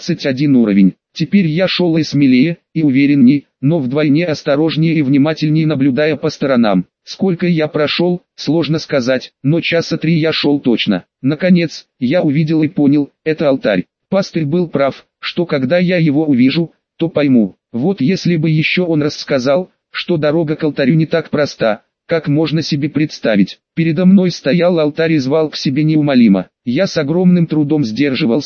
21 уровень. Теперь я шел и смелее, и уверенней, но вдвойне осторожнее и внимательнее, наблюдая по сторонам. Сколько я прошел, сложно сказать, но часа 3 я шел точно. Наконец, я увидел и понял, это алтарь. Пастырь был прав, что когда я его увижу, то пойму. Вот если бы еще он рассказал, что дорога к алтарю не так проста, как можно себе представить. Передо мной стоял алтарь и звал к себе неумолимо. Я с огромным трудом сдерживался,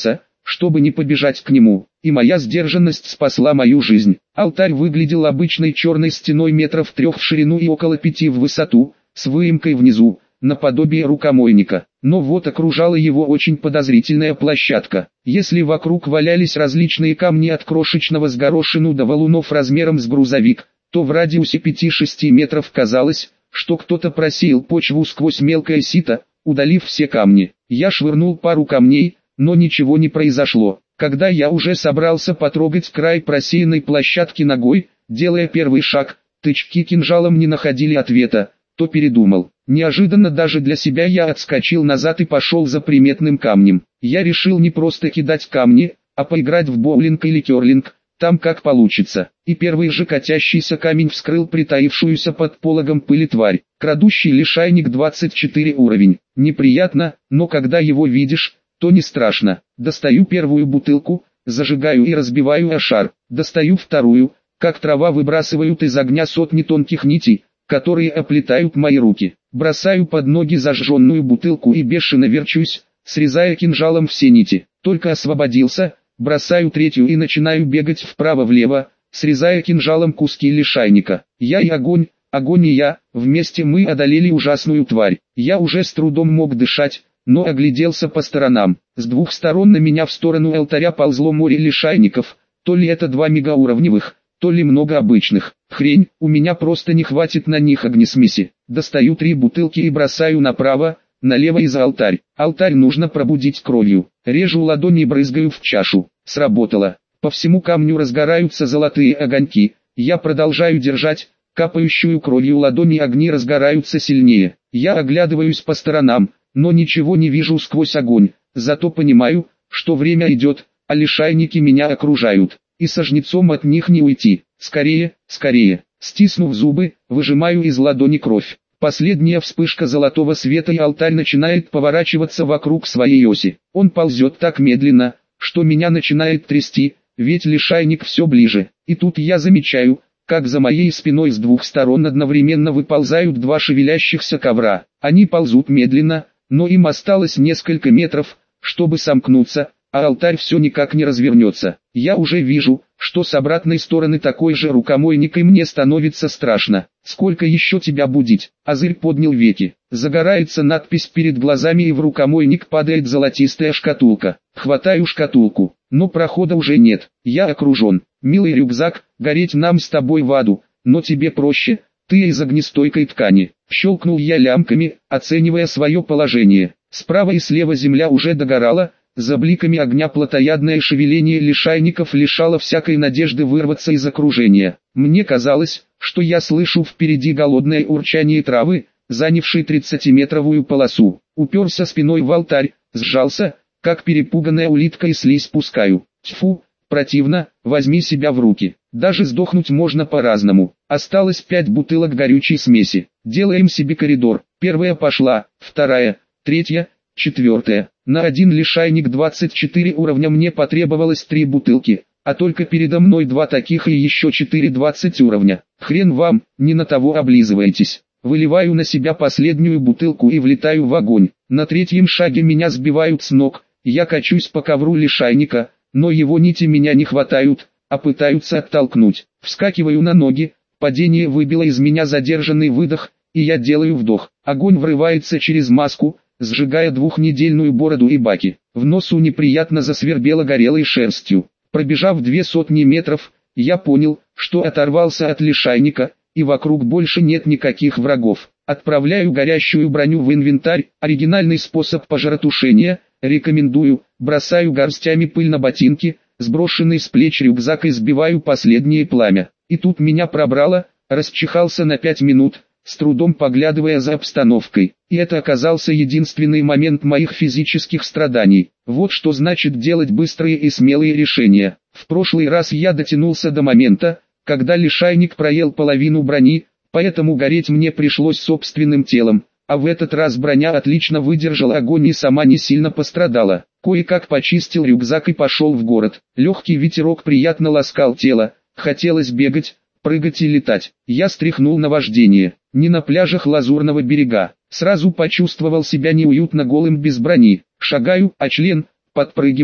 чтобы не побежать к нему, и моя сдержанность спасла мою жизнь. Алтарь выглядел обычной черной стеной метров 3 в ширину и около 5 в высоту, с выемкой внизу, наподобие рукомойника. Но вот окружала его очень подозрительная площадка. Если вокруг валялись различные камни от крошечного с горошину до валунов размером с грузовик, то в радиусе 5-6 метров казалось, что кто-то просеял почву сквозь мелкое сито, удалив все камни. Я швырнул пару камней, но ничего не произошло. Когда я уже собрался потрогать край просеянной площадки ногой, делая первый шаг, тычки кинжалом не находили ответа, то передумал. Неожиданно даже для себя я отскочил назад и пошел за приметным камнем. Я решил не просто кидать камни, а поиграть в боулинг или керлинг, там как получится. И первый же катящийся камень вскрыл притаившуюся под пологом пыли тварь. Крадущий лишайник 24 уровень. Неприятно, но когда его видишь, то не страшно. Достаю первую бутылку, зажигаю и разбиваю о шар. Достаю вторую, как трава выбрасывают из огня сотни тонких нитей, которые оплетают мои руки. Бросаю под ноги зажженную бутылку и бешено верчусь, срезая кинжалом все нити. Только освободился, бросаю третью и начинаю бегать вправо-влево, срезая кинжалом куски лишайника. Я и огонь, огонь и я, вместе мы одолели ужасную тварь. Я уже с трудом мог дышать, но огляделся по сторонам. С двух сторон на меня в сторону алтаря ползло море лишайников, то ли это 2 мегауровневых, то ли много обычных. Хрень, у меня просто не хватит на них огнесмеси. Достаю 3 бутылки и бросаю направо, налево и за алтарь. Алтарь нужно пробудить кровью. Режу ладони и брызгаю в чашу. Сработало. По всему камню разгораются золотые огоньки. Я продолжаю держать капающую кровью ладони, огни разгораются сильнее. Я оглядываюсь по сторонам, но ничего не вижу сквозь огонь. Зато понимаю, что время идет, а лишайники меня окружают. И со жнецом от них не уйти. Скорее, скорее. Стиснув зубы, выжимаю из ладони кровь. Последняя вспышка золотого света, и алтарь начинает поворачиваться вокруг своей оси. Он ползет так медленно, что меня начинает трясти, ведь лишайник все ближе. И тут я замечаю, как за моей спиной с двух сторон одновременно выползают 2 шевелящихся ковра. Они ползут медленно, но им осталось несколько метров, чтобы сомкнуться, а алтарь все никак не развернется. Я уже вижу, что с обратной стороны такой же рукомойник, и мне становится страшно. Сколько еще тебя будить? Азырь поднял веки. Загорается надпись перед глазами, и в рукомойник падает золотистая шкатулка. Хватаю шкатулку, но прохода уже нет. Я окружен. Милый рюкзак, гореть нам с тобой в аду, но тебе проще, ты из огнестойкой ткани. Щелкнул я лямками, оценивая свое положение. Справа и слева земля уже догорала. За бликами огня плотоядное шевеление лишайников лишало всякой надежды вырваться из окружения. Мне казалось, что я слышу впереди голодное урчание травы, занявшей 30-метровую полосу. Уперся спиной в алтарь, сжался, как перепуганная улитка, и слизь пускаю. Тьфу, противно, возьми себя в руки. Даже сдохнуть можно по-разному. Осталось 5 бутылок горючей смеси. Делаем себе коридор. Первая пошла, вторая, третья, четвертая. На один лишайник 24 уровня мне потребовалось 3 бутылки, а только передо мной 2 таких и еще 4 20 уровня. Хрен вам, не на того облизываетесь. Выливаю на себя последнюю бутылку и влетаю в огонь. На 3-м шаге меня сбивают с ног. Я качусь по ковру лишайника, но его нити меня не хватают, а пытаются оттолкнуть. Вскакиваю на ноги, падение выбило из меня задержанный выдох, и я делаю вдох. Огонь врывается через маску, сжигая 2-недельную бороду и баки. В носу неприятно засвербело горелой шерстью. Пробежав 200 метров, я понял, что оторвался от лишайника, и вокруг больше нет никаких врагов. Отправляю горящую броню в инвентарь, оригинальный способ пожаротушения, рекомендую, бросаю горстями пыль на ботинки, сброшенный с плеч рюкзак, и сбиваю последнее пламя. И тут меня пробрало, расчихался на 5 минут, с трудом поглядывая за обстановкой. И это оказался единственный момент моих физических страданий. Вот что значит делать быстрые и смелые решения. В прошлый раз я дотянулся до момента, когда лишайник проел половину брони, поэтому гореть мне пришлось собственным телом. А в этот раз броня отлично выдержала огонь и сама не сильно пострадала. Кое-как почистил рюкзак и пошел в город. Легкий ветерок приятно ласкал тело, хотелось бегать, прыгать и летать. Я стряхнул наваждение. Не на пляжах Лазурного берега. Сразу почувствовал себя неуютно голым без брони. Шагаю, а член, подпрыгивая,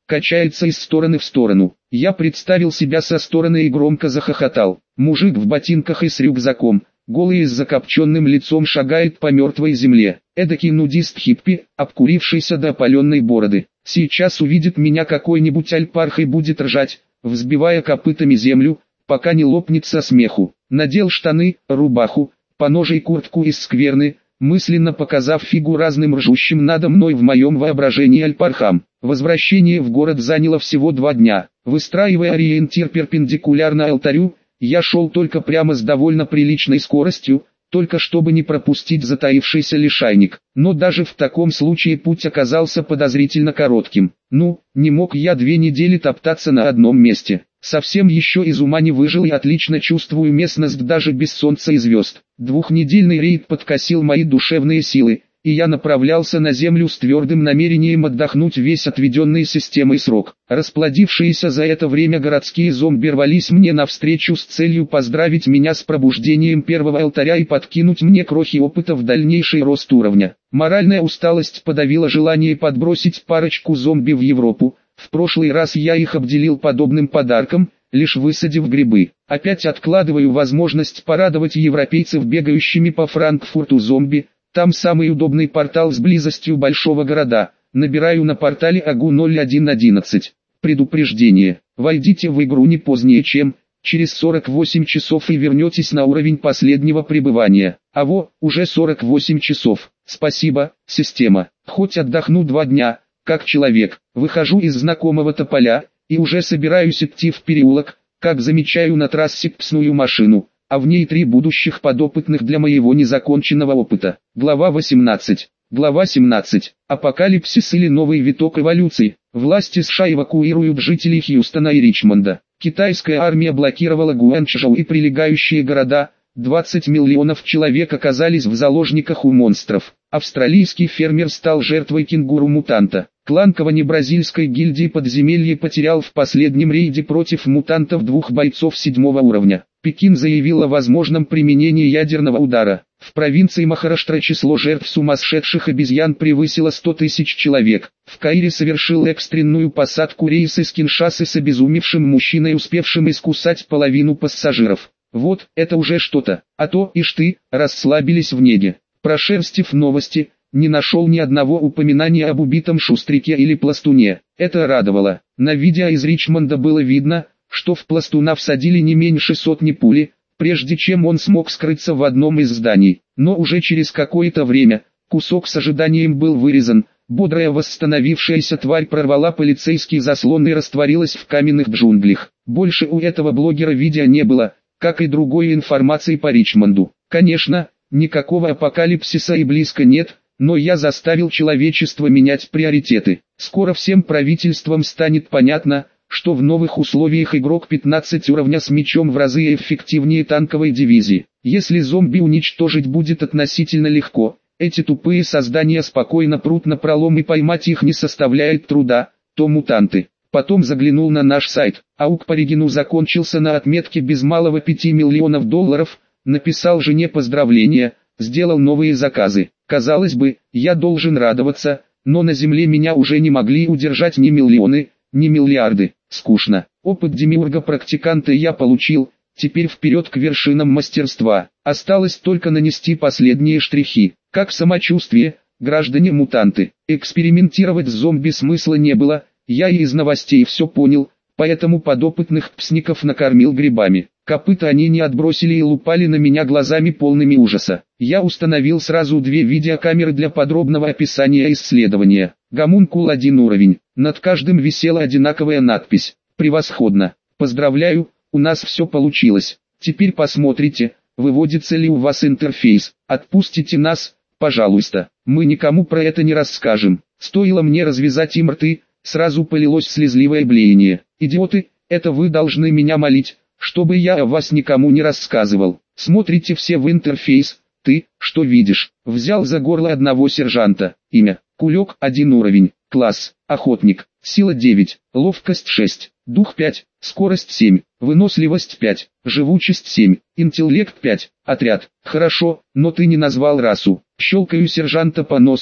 качается из стороны в сторону. Я представил себя со стороны и громко захохотал. Мужик в ботинках и с рюкзаком, голый и с закопченным лицом шагает по мертвой земле. Эдакий нудист-хиппи, обкурившийся до опаленной бороды. Сейчас увидит меня какой-нибудь альпарх и будет ржать, взбивая копытами землю, пока не лопнет со смеху. Надел штаны, рубаху, поножей куртку из скверны, мысленно показав фигу разным ржущим надо мной в моем воображении альпархам. Возвращение в город заняло всего 2 дня. Выстраивая ориентир перпендикулярно алтарю, я шел только прямо с довольно приличной скоростью, только чтобы не пропустить затаившийся лишайник. Но даже в таком случае путь оказался подозрительно коротким. Не мог я 2 недели топтаться на одном месте. Совсем еще из ума не выжил и отлично чувствую местность даже без солнца и звезд. 2-недельный рейд подкосил мои душевные силы, и я направлялся на землю с твердым намерением отдохнуть весь отведенный системой срок. Расплодившиеся за это время городские зомби рвались мне навстречу с целью поздравить меня с пробуждением первого алтаря и подкинуть мне крохи опыта в дальнейший рост уровня. Моральная усталость подавила желание подбросить парочку зомби в Европу. В прошлый раз я их обделил подобным подарком, лишь высадив грибы. Опять откладываю возможность порадовать европейцев бегающими по Франкфурту зомби. Там самый удобный портал с близостью большого города. Набираю на портале АГУ 0111. Предупреждение. Войдите в игру не позднее чем через 48 часов и вернетесь на уровень последнего пребывания. Уже 48 часов. Спасибо, система. Хоть отдохну 2 дня, как человек. Выхожу из знакомого тополя, и уже собираюсь идти в переулок, как замечаю на трассе псную машину, а в ней 3 будущих подопытных для моего незаконченного опыта. Глава 18. Глава 17. Апокалипсис или новый виток эволюции. Власти США эвакуируют жителей Хьюстона и Ричмонда. Китайская армия блокировала Гуанчжоу и прилегающие города. 20 миллионов человек оказались в заложниках у монстров. Австралийский фермер стал жертвой кенгуру-мутанта. Клан Кавани гильдии подземелья потерял в последнем рейде против мутантов 2 бойцов 7-го уровня. Пекин заявил о возможном применении ядерного удара. В провинции Махараштра число жертв сумасшедших обезьян превысило 100 тысяч человек. В Каире совершил экстренную посадку рейс из Киншасы с обезумевшим мужчиной, успевшим искусать половину пассажиров. Вот, это уже что-то. А то, ишь ты, расслабились в неге. Прошерстив новости, не нашел ни одного упоминания об убитом Шустрике или Пластуне. Это радовало. На видео из Ричмонда было видно, что в Пластуна всадили не меньше сотни пули, прежде чем он смог скрыться в одном из зданий. Но уже через какое-то время, кусок с ожиданием был вырезан, бодрая восстановившаяся тварь прорвала полицейский заслон и растворилась в каменных джунглях. Больше у этого блогера видео не было, как и другой информации по Ричмонду. Конечно, никакого апокалипсиса и близко нет, но я заставил человечество менять приоритеты. Скоро всем правительствам станет понятно, что в новых условиях игрок 15 уровня с мечом в разы эффективнее танковой дивизии. Если зомби уничтожить будет относительно легко, эти тупые создания спокойно прут на пролом и поймать их не составляет труда, то мутанты. Потом заглянул на наш сайт. АУК по Регину закончился на отметке без малого $5 миллионов, написал жене поздравления, сделал новые заказы. Казалось бы, я должен радоваться, но на земле меня уже не могли удержать ни миллионы, ни миллиарды. Скучно. Опыт демиурга-практиканта я получил, теперь вперед к вершинам мастерства. Осталось только нанести последние штрихи. Как самочувствие, граждане-мутанты? Экспериментировать с зомби смысла не было, я и из новостей все понял, поэтому подопытных псников накормил грибами. Копыта они не отбросили и лупали на меня глазами полными ужаса. Я установил сразу 2 видеокамеры для подробного описания исследования. Гомункул 1 уровень. Над каждым висела одинаковая надпись. Превосходно. Поздравляю, у нас все получилось. Теперь посмотрите, выводится ли у вас интерфейс. Отпустите нас, пожалуйста. Мы никому про это не расскажем. Стоило мне развязать им рты, сразу полилось слезливое блеяние. Идиоты, это вы должны меня молить, чтобы я о вас никому не рассказывал. Смотрите все в интерфейс. Ты, что видишь? Взял за горло одного сержанта. Имя: Кулек, 1 уровень. Класс: Охотник. Сила 9, ловкость 6, дух 5, скорость 7, выносливость 5, живучесть 7, интеллект 5. Отряд: хорошо, но ты не назвал расу. Щелкаю сержанта по носу,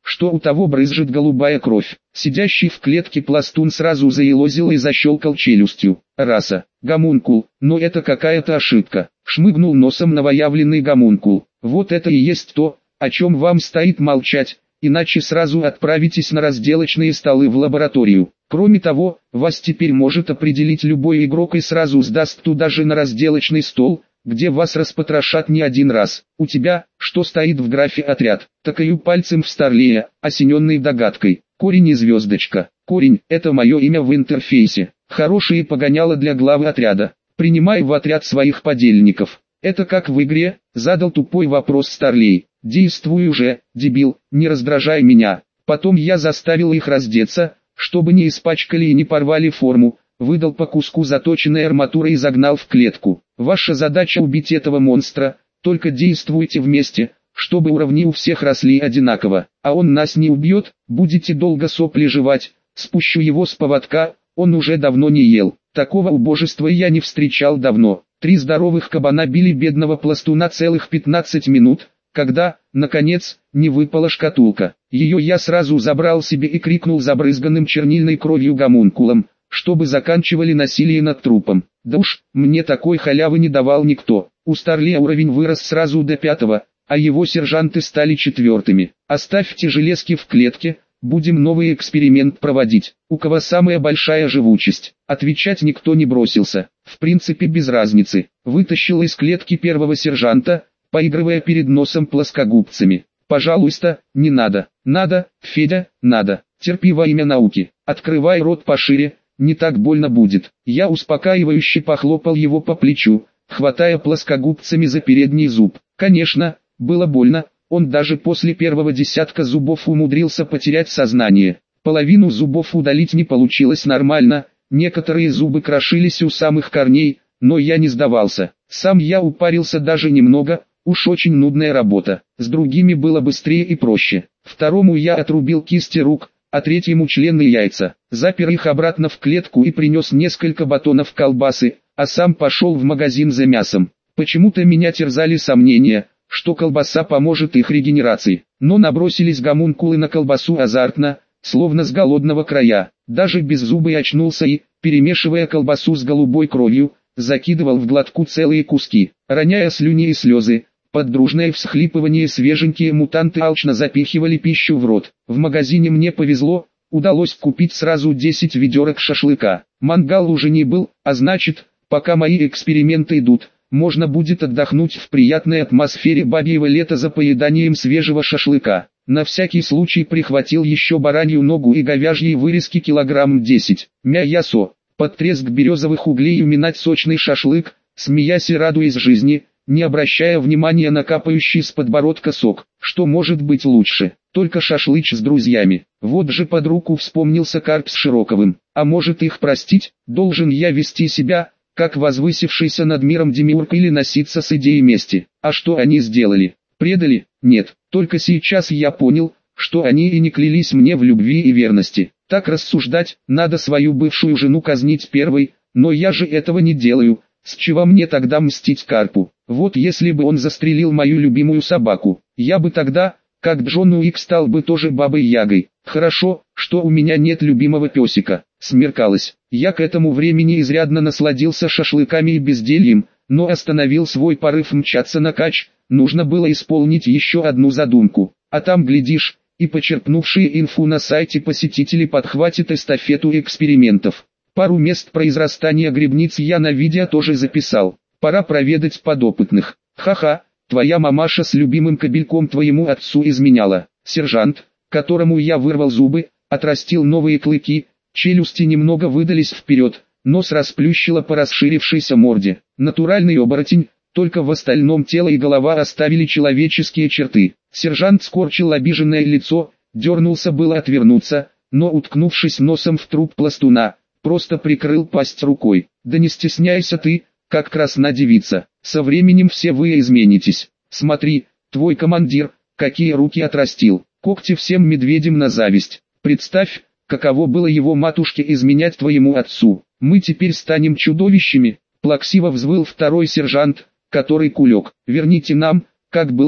что у того брызжет голубая кровь. Сидящий в клетке пластун сразу заелозил и защелкал челюстью. Раса, гомункул, но это какая-то ошибка. Шмыгнул носом новоявленный гомункул. Вот это и есть то, о чем вам стоит молчать, иначе сразу отправитесь на разделочные столы в лабораторию. Кроме того, вас теперь может определить любой игрок и сразу сдаст туда же на разделочный стол, где вас распотрошат не один раз. У тебя, что стоит в графе отряд, тыкаю пальцем в Старлея, осененный догадкой. Корень и звездочка. Корень – это мое имя в интерфейсе. Хорошие погоняло для главы отряда. Принимай в отряд своих подельников. Это как в игре, задал тупой вопрос Старлей. Действуй уже, дебил, не раздражай меня. Потом я заставил их раздеться, чтобы не испачкали и не порвали форму. Выдал по куску заточенной арматуры и загнал в клетку. Ваша задача убить этого монстра, только действуйте вместе, чтобы уровни у всех росли одинаково. А он нас не убьет, будете долго сопли жевать, спущу его с поводка, он уже давно не ел. Такого убожества я не встречал давно. 3 здоровых кабана били бедного пластуна целых 15 минут, когда, наконец, не выпала шкатулка. Ее я сразу забрал себе и крикнул забрызганным чернильной кровью гомункулом, чтобы заканчивали насилие над трупом. Да уж, мне такой халявы не давал никто. У Старлея уровень вырос сразу до 5-го, а его сержанты стали 4-ми. Оставьте железки в клетке, будем новый эксперимент проводить. У кого самая большая живучесть? Отвечать никто не бросился. В принципе без разницы. Вытащил из клетки 1-го сержанта, поигрывая перед носом плоскогубцами. Пожалуйста, не надо. Надо, Федя, надо. Терпи во имя науки. Открывай рот пошире, не так больно будет. Я успокаивающе похлопал его по плечу, хватая плоскогубцами за передний зуб. Конечно, было больно, он даже после 1-го десятка зубов умудрился потерять сознание. Половину зубов удалить не получилось нормально, некоторые зубы крошились у самых корней, но я не сдавался. Сам я упарился даже немного, уж очень нудная работа. С другими было быстрее и проще. 2-му я отрубил кисти рук, а 3-му члены и яйца. Запер их обратно в клетку и принес несколько батонов колбасы, а сам пошел в магазин за мясом. Почему-то меня терзали сомнения, что колбаса поможет их регенерации. Но набросились гомункулы на колбасу азартно, словно с голодного края. Даже беззубый очнулся и, перемешивая колбасу с голубой кровью, закидывал в глотку целые куски. Роняя слюни и слезы, под дружное всхлипывание свеженькие мутанты алчно запихивали пищу в рот. В магазине мне повезло, удалось купить сразу 10 ведерок шашлыка. Мангал уже не был, а значит, пока мои эксперименты идут, можно будет отдохнуть в приятной атмосфере бабьего лета за поеданием свежего шашлыка. На всякий случай прихватил еще баранью ногу и говяжьи вырезки килограмм 10. Мясо, под треск березовых углей уминать сочный шашлык, смеясь и радуясь жизни, не обращая внимания на капающий с подбородка сок. Что может быть лучше? Только шашлыч с друзьями. Вот же под руку вспомнился Карп с Широковым. А может их простить? Должен я вести себя, как возвысившийся над миром демиург, или носиться с идеей мести? А что они сделали? Предали? Нет. Только сейчас я понял, что они и не клялись мне в любви и верности. Так рассуждать, надо свою бывшую жену казнить первой, но я же этого не делаю. С чего мне тогда мстить Карпу? Вот если бы он застрелил мою любимую собаку, я бы тогда, как Джон Уик, стал бы тоже бабой-ягой. Хорошо, что у меня нет любимого песика. Смеркалось. Я к этому времени изрядно насладился шашлыками и бездельем, но остановил свой порыв мчаться на кач. Нужно было исполнить еще одну задумку. А там, глядишь, и почерпнувшие инфу на сайте посетители подхватят эстафету экспериментов. Пару мест произрастания грибниц я на видео тоже записал. Пора проведать подопытных. Ха-ха, твоя мамаша с любимым кобельком твоему отцу изменяла. Сержант, которому я вырвал зубы, отрастил новые клыки, челюсти немного выдались вперед, нос расплющило по расширившейся морде. Натуральный оборотень, только в остальном тело и голова оставили человеческие черты. Сержант скорчил обиженное лицо, дернулся было отвернуться, но, уткнувшись носом в труп пластуна, просто прикрыл пасть рукой. Да не стесняйся ты, как красна девица, со временем все вы изменитесь. Смотри, твой командир, какие руки отрастил, когти всем медведям на зависть. Представь, каково было его матушке изменять твоему отцу. Мы теперь станем чудовищами, плаксиво взвыл 2-й сержант, который кулек. Верните нам, как было,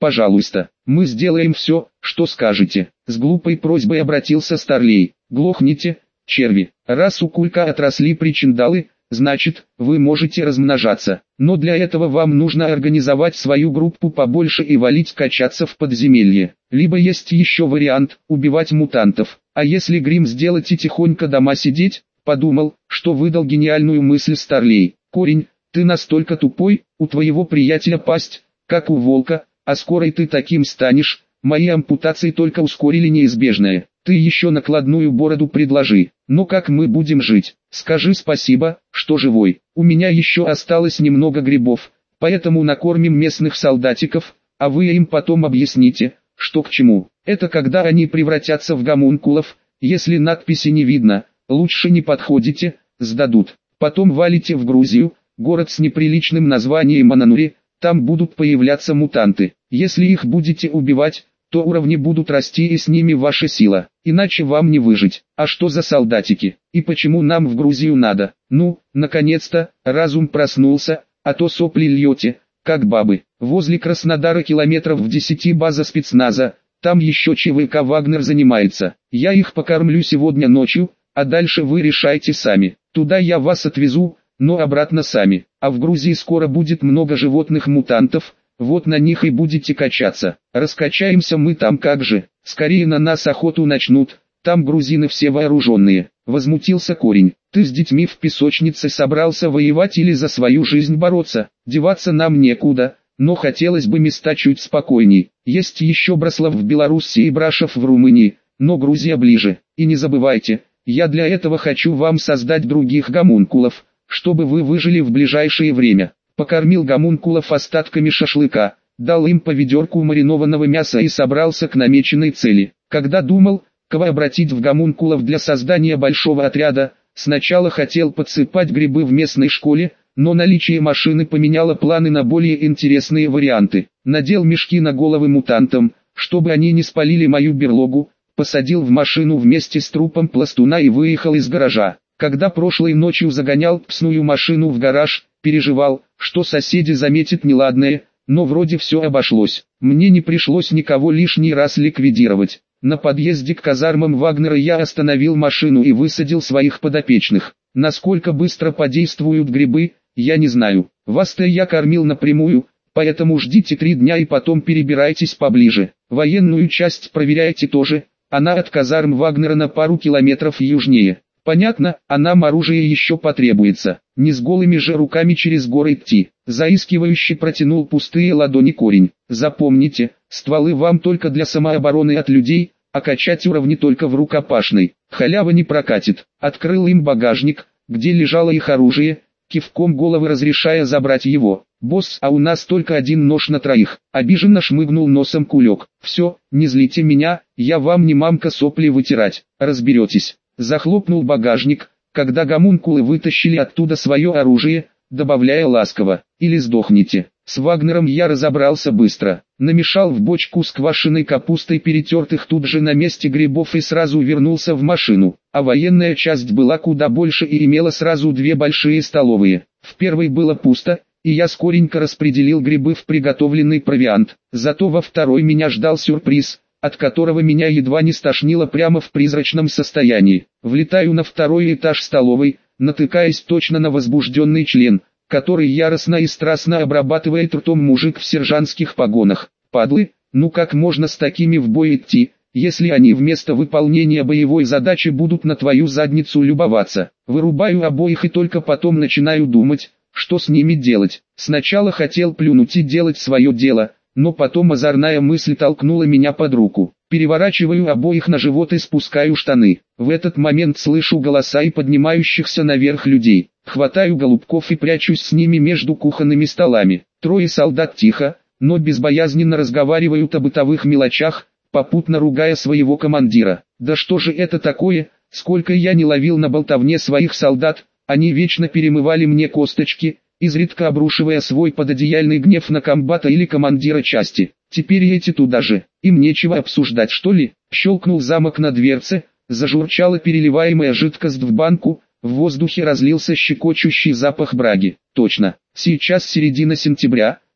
пожалуйста, мы сделаем все, что скажете. С глупой просьбой обратился Старлей. Глохните, черви. Раз у Кулька отросли причиндалы, значит, вы можете размножаться. Но для этого вам нужно организовать свою группу побольше и валить качаться в подземелье. Либо есть еще вариант – убивать мутантов. А если грим сделать и тихонько дома сидеть? Подумал, что выдал гениальную мысль Старлей. Корень, ты настолько тупой, у твоего приятеля пасть, как у волка, а скоро и ты таким станешь. Мои ампутации только ускорили неизбежное. Ты еще накладную бороду предложи. Но как мы будем жить? Скажи спасибо, что живой. У меня еще осталось немного грибов, поэтому накормим местных солдатиков, а вы им потом объясните, что к чему. Это когда они превратятся в гомункулов, если надписи не видно, лучше не подходите, сдадут. Потом валите в Грузию, город с неприличным названием Ананури, там будут появляться мутанты. Если их будете убивать, то уровни будут расти и с ними ваша сила, иначе вам не выжить. А что за солдатики? И почему нам в Грузию надо? Ну, наконец-то, разум проснулся, а то сопли льете, как бабы. Возле Краснодара километров в 10 база спецназа, там еще ЧВК «Вагнер» занимается. Я их покормлю сегодня ночью, а дальше вы решайте сами. Туда я вас отвезу, но обратно сами. А в Грузии скоро будет много животных-мутантов, вот на них и будете качаться. Раскачаемся мы там как же, скорее на нас охоту начнут, там грузины все вооруженные. Возмутился Корень. Ты с детьми в песочнице собрался воевать или за свою жизнь бороться? Деваться нам некуда, но хотелось бы места чуть спокойней. Есть еще Браслав в Белоруссии и Брашов в Румынии, но Грузия ближе. И не забывайте, я для этого хочу вам создать других гомункулов, чтобы вы выжили в ближайшее время. Покормил гомункулов остатками шашлыка, дал им по ведерку маринованного мяса и собрался к намеченной цели. Когда думал, кого обратить в гомункулов для создания большого отряда, сначала хотел подсыпать грибы в местной школе, но наличие машины поменяло планы на более интересные варианты. Надел мешки на головы мутантам, чтобы они не спалили мою берлогу, посадил в машину вместе с трупом пластуна и выехал из гаража. Когда прошлой ночью загонял псную машину в гараж, переживал, что соседи заметят неладное, но вроде все обошлось. Мне не пришлось никого лишний раз ликвидировать. На подъезде к казармам Вагнера я остановил машину и высадил своих подопечных. Насколько быстро подействуют грибы, я не знаю. Вас-то я кормил напрямую, поэтому ждите 3 дня и потом перебирайтесь поближе. Военную часть проверяйте тоже, она от казарм Вагнера на пару километров южнее. Понятно, а нам оружие еще потребуется. Не с голыми же руками через горы идти. Заискивающе протянул пустые ладони Корень. Запомните, стволы вам только для самообороны от людей, а качать уровни только в рукопашной. Халява не прокатит. Открыл им багажник, где лежало их оружие, кивком головы разрешая забрать его. «Босс, а у нас только один нож на троих», — обиженно шмыгнул носом Кулек. «Все, не злите меня, я вам не мамка сопли вытирать, разберетесь». Захлопнул багажник, когда гомункулы вытащили оттуда свое оружие, добавляя ласково: «Или сдохните». С Вагнером я разобрался быстро. Намешал в бочку с квашеной капустой перетертых тут же на месте грибов и сразу вернулся в машину. А военная часть была куда больше и имела сразу 2 большие столовые. В первой было пусто, и я скоренько распределил грибы в приготовленный провиант. Зато во второй меня ждал сюрприз, от которого меня едва не стошнило прямо в призрачном состоянии. Влетаю на 2-й этаж столовой, натыкаясь точно на возбужденный член, который яростно и страстно обрабатывает ртом мужик в сержантских погонах. Падлы, ну как можно с такими в бой идти, если они вместо выполнения боевой задачи будут на твою задницу любоваться? Вырубаю обоих и только потом начинаю думать, что с ними делать. Сначала хотел плюнуть и делать свое дело, но потом озорная мысль толкнула меня под руку. Переворачиваю обоих на живот и спускаю штаны. В этот момент слышу голоса и поднимающихся наверх людей. Хватаю голубков и прячусь с ними между кухонными столами. 3 солдат тихо, но безбоязненно разговаривают о бытовых мелочах, попутно ругая своего командира. Да что же это такое, сколько я не ловил на болтовне своих солдат, они вечно перемывали мне косточки, изредка обрушивая свой пододеяльный гнев на комбата или командира части. Теперь эти туда же, им нечего обсуждать, что ли? Щелкнул замок на дверце, зажурчала переливаемая жидкость в банку, в воздухе разлился щекочущий запах браги. Точно, сейчас середина сентября,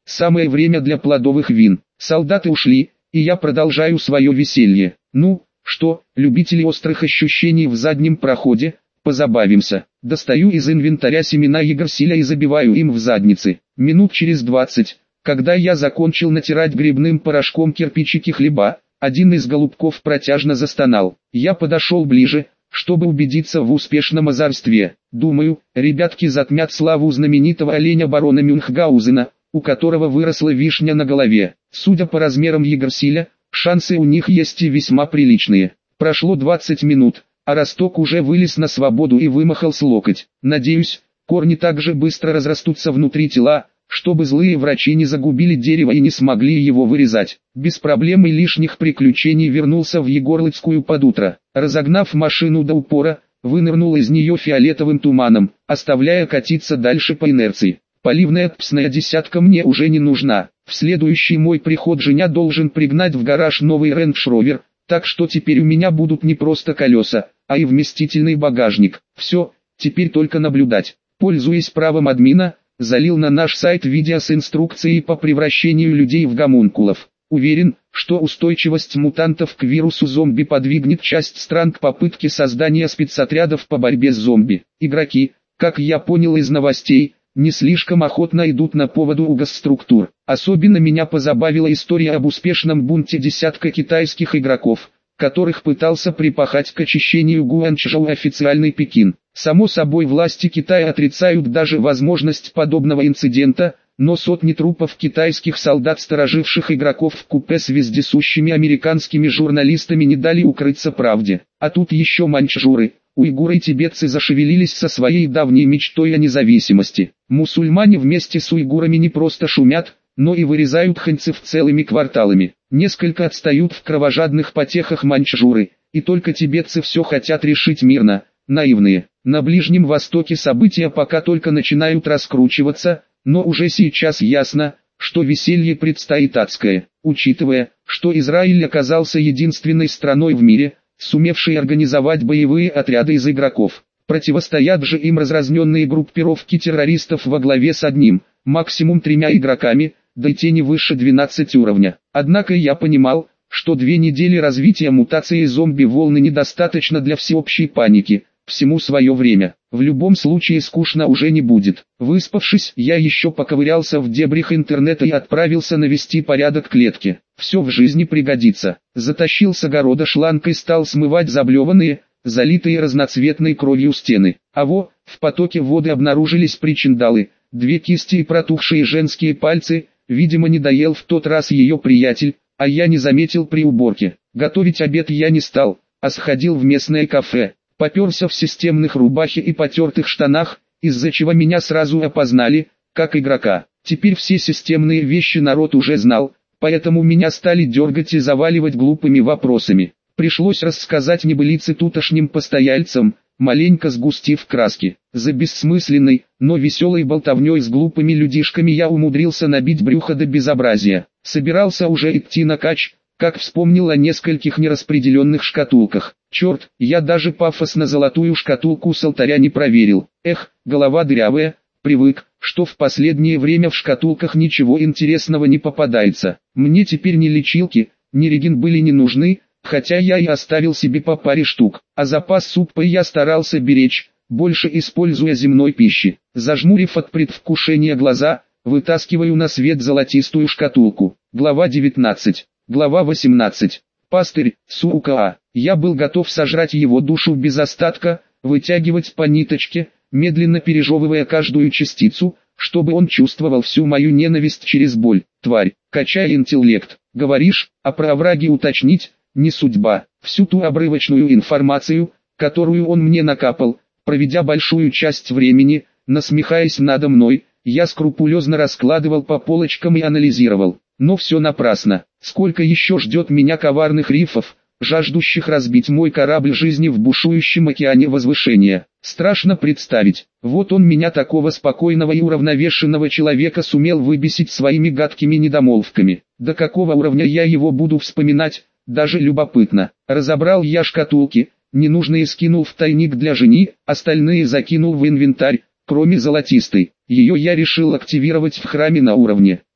самое время для плодовых вин. Солдаты ушли, и я продолжаю свое веселье. Ну, что, любители острых ощущений в заднем проходе, позабавимся. Достаю из инвентаря семена Егорсиля и забиваю им в задницы. Минут через 20, когда я закончил натирать грибным порошком кирпичики хлеба, один из голубков протяжно застонал. Я подошел ближе, чтобы убедиться в успешном озорстве. Думаю, ребятки затмят славу знаменитого оленя барона Мюнхгаузена, у которого выросла вишня на голове. Судя по размерам Егорсиля, шансы у них есть и весьма приличные. Прошло 20 минут, а росток уже вылез на свободу и вымахал с локоть. Надеюсь, корни так же быстро разрастутся внутри тела, чтобы злые врачи не загубили дерево и не смогли его вырезать. Без проблем и лишних приключений вернулся в Егорлыцкую под утро. Разогнав машину до упора, вынырнул из нее фиолетовым туманом, оставляя катиться дальше по инерции. Поливная псная десятка мне уже не нужна. В следующий мой приход Женя должен пригнать в гараж новый Range Rover, так что теперь у меня будут не просто колеса, а и вместительный багажник. Все, теперь только наблюдать. Пользуясь правом админа, залил на наш сайт видео с инструкцией по превращению людей в гомункулов. Уверен, что устойчивость мутантов к вирусу зомби подвигнет часть стран к попытке создания спецотрядов по борьбе с зомби. Игроки, как я понял из новостей, не слишком охотно идут на поводу у госструктур. Особенно меня позабавила история об успешном бунте десятка китайских игроков, которых пытался припахать к очищению Гуанчжоу официальный Пекин. Само собой, власти Китая отрицают даже возможность подобного инцидента, но сотни трупов китайских солдат, стороживших игроков в купе с вездесущими американскими журналистами, не дали укрыться правде. А тут еще маньчжуры, уйгуры и тибетцы зашевелились со своей давней мечтой о независимости. Мусульмане вместе с уйгурами не просто шумят, но и вырезают ханьцев целыми кварталами. Несколько отстают в кровожадных потехах маньчжуры, и только тибетцы все хотят решить мирно, наивные. На Ближнем Востоке события пока только начинают раскручиваться, но уже сейчас ясно, что веселье предстоит адское. Учитывая, что Израиль оказался единственной страной в мире, сумевшей организовать боевые отряды из игроков. Противостоят же им разразненные группировки террористов во главе с одним, максимум 3 игроками, да и те не выше 12 уровня. Однако я понимал, что 2 недели развития мутации зомби-волны недостаточно для всеобщей паники. Всему свое время. В любом случае скучно уже не будет. Выспавшись, я еще поковырялся в дебрях интернета и отправился навести порядок в клетке. Все в жизни пригодится. Затащил с огорода шланг и стал смывать заблеванные, залитые разноцветной кровью стены. А в потоке воды обнаружились причиндалы, 2 кисти и протухшие женские пальцы. Видимо, не доел в тот раз ее приятель, а я не заметил при уборке. Готовить обед я не стал, а сходил в местное кафе. Поперся в системных рубахе и потертых штанах, из-за чего меня сразу опознали, как игрока. Теперь все системные вещи народ уже знал, поэтому меня стали дергать и заваливать глупыми вопросами. Пришлось рассказать небылицы тутошним постояльцам, маленько сгустив краски. За бессмысленной, но веселой болтовней с глупыми людишками я умудрился набить брюхо до безобразия. Собирался уже идти на кач, как вспомнил о нескольких нераспределенных шкатулках. Черт, я даже пафосно золотую шкатулку с алтаря не проверил. Эх, голова дырявая, привык, что в последнее время в шкатулках ничего интересного не попадается. Мне теперь ни лечилки, ни реген были не нужны, хотя я и оставил себе по паре штук. А запас супа я старался беречь, больше используя земной пищи. Зажмурив от предвкушения глаза, вытаскиваю на свет золотистую шкатулку. Глава 19. Глава 18. Пастырь, сука. Я был готов сожрать его душу без остатка, вытягивать по ниточке, медленно пережевывая каждую частицу, чтобы он чувствовал всю мою ненависть через боль. Тварь, качай интеллект. Говоришь, а про овраги уточнить, не судьба. Всю ту обрывочную информацию, которую он мне накапал, проведя большую часть времени, насмехаясь надо мной, я скрупулезно раскладывал по полочкам и анализировал. Но все напрасно. Сколько еще ждет меня коварных рифов, жаждущих разбить мой корабль жизни в бушующем океане возвышения. Страшно представить. Вот он меня, такого спокойного и уравновешенного человека, сумел выбесить своими гадкими недомолвками. До какого уровня я его буду вспоминать, даже любопытно. Разобрал я шкатулки, ненужные скинул в тайник для Жени, остальные закинул в инвентарь, кроме золотистой. Ее я решил активировать в храме на уровне.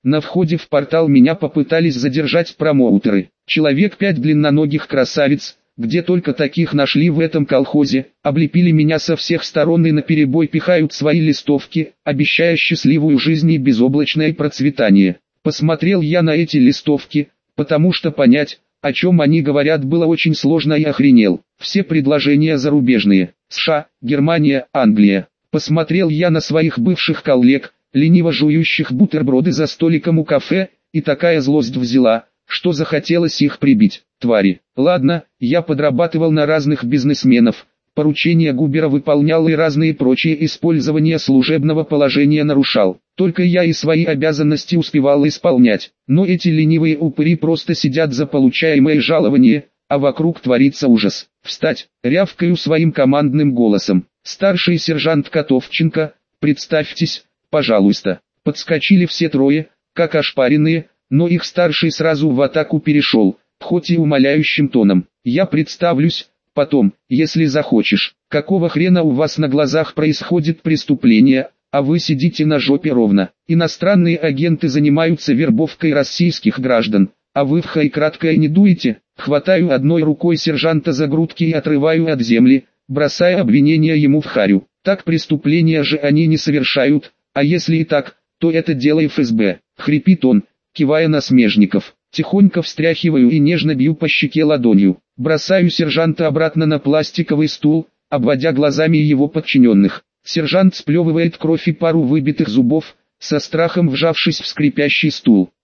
На входе в портал меня попытались задержать промоутеры. Человек 5 длинноногих красавиц, где только таких нашли в этом колхозе, облепили меня со всех сторон и наперебой пихают свои листовки, обещая счастливую жизнь и безоблачное процветание. Посмотрел я на эти листовки, потому что понять, о чем они говорят, было очень сложно, и охренел. Все предложения зарубежные: США, Германия, Англия. Посмотрел я на своих бывших коллег, лениво жующих бутерброды за столиком у кафе, и такая злость взяла, что захотелось их прибить. Твари. Ладно, я подрабатывал на разных бизнесменов, поручения Губера выполнял и разные прочие использования служебного положения нарушал. Только я и свои обязанности успевал исполнять. Но эти ленивые упыри просто сидят за получаемое жалование, а вокруг творится ужас. Встать, рявкаю своим командным голосом. Старший сержант Котовченко, представьтесь, пожалуйста. Подскочили все трое, как ошпаренные, но их старший сразу в атаку перешел, хоть и умоляющим тоном. Я представлюсь, потом, если захочешь. Какого хрена у вас на глазах происходит преступление, а вы сидите на жопе ровно? Иностранные агенты занимаются вербовкой российских граждан, а вы в хай краткое не дуете? Хватаю одной рукой сержанта за грудки и отрываю от земли, бросая обвинения ему в харю. Так преступления же они не совершают, а если и так, то это дело ФСБ. Хрипит он, кивая на смежников. Тихонько встряхиваю и нежно бью по щеке ладонью. Бросаю сержанта обратно на пластиковый стул, обводя глазами его подчиненных. Сержант сплевывает кровь и пару выбитых зубов, со страхом вжавшись в скрипящий стул.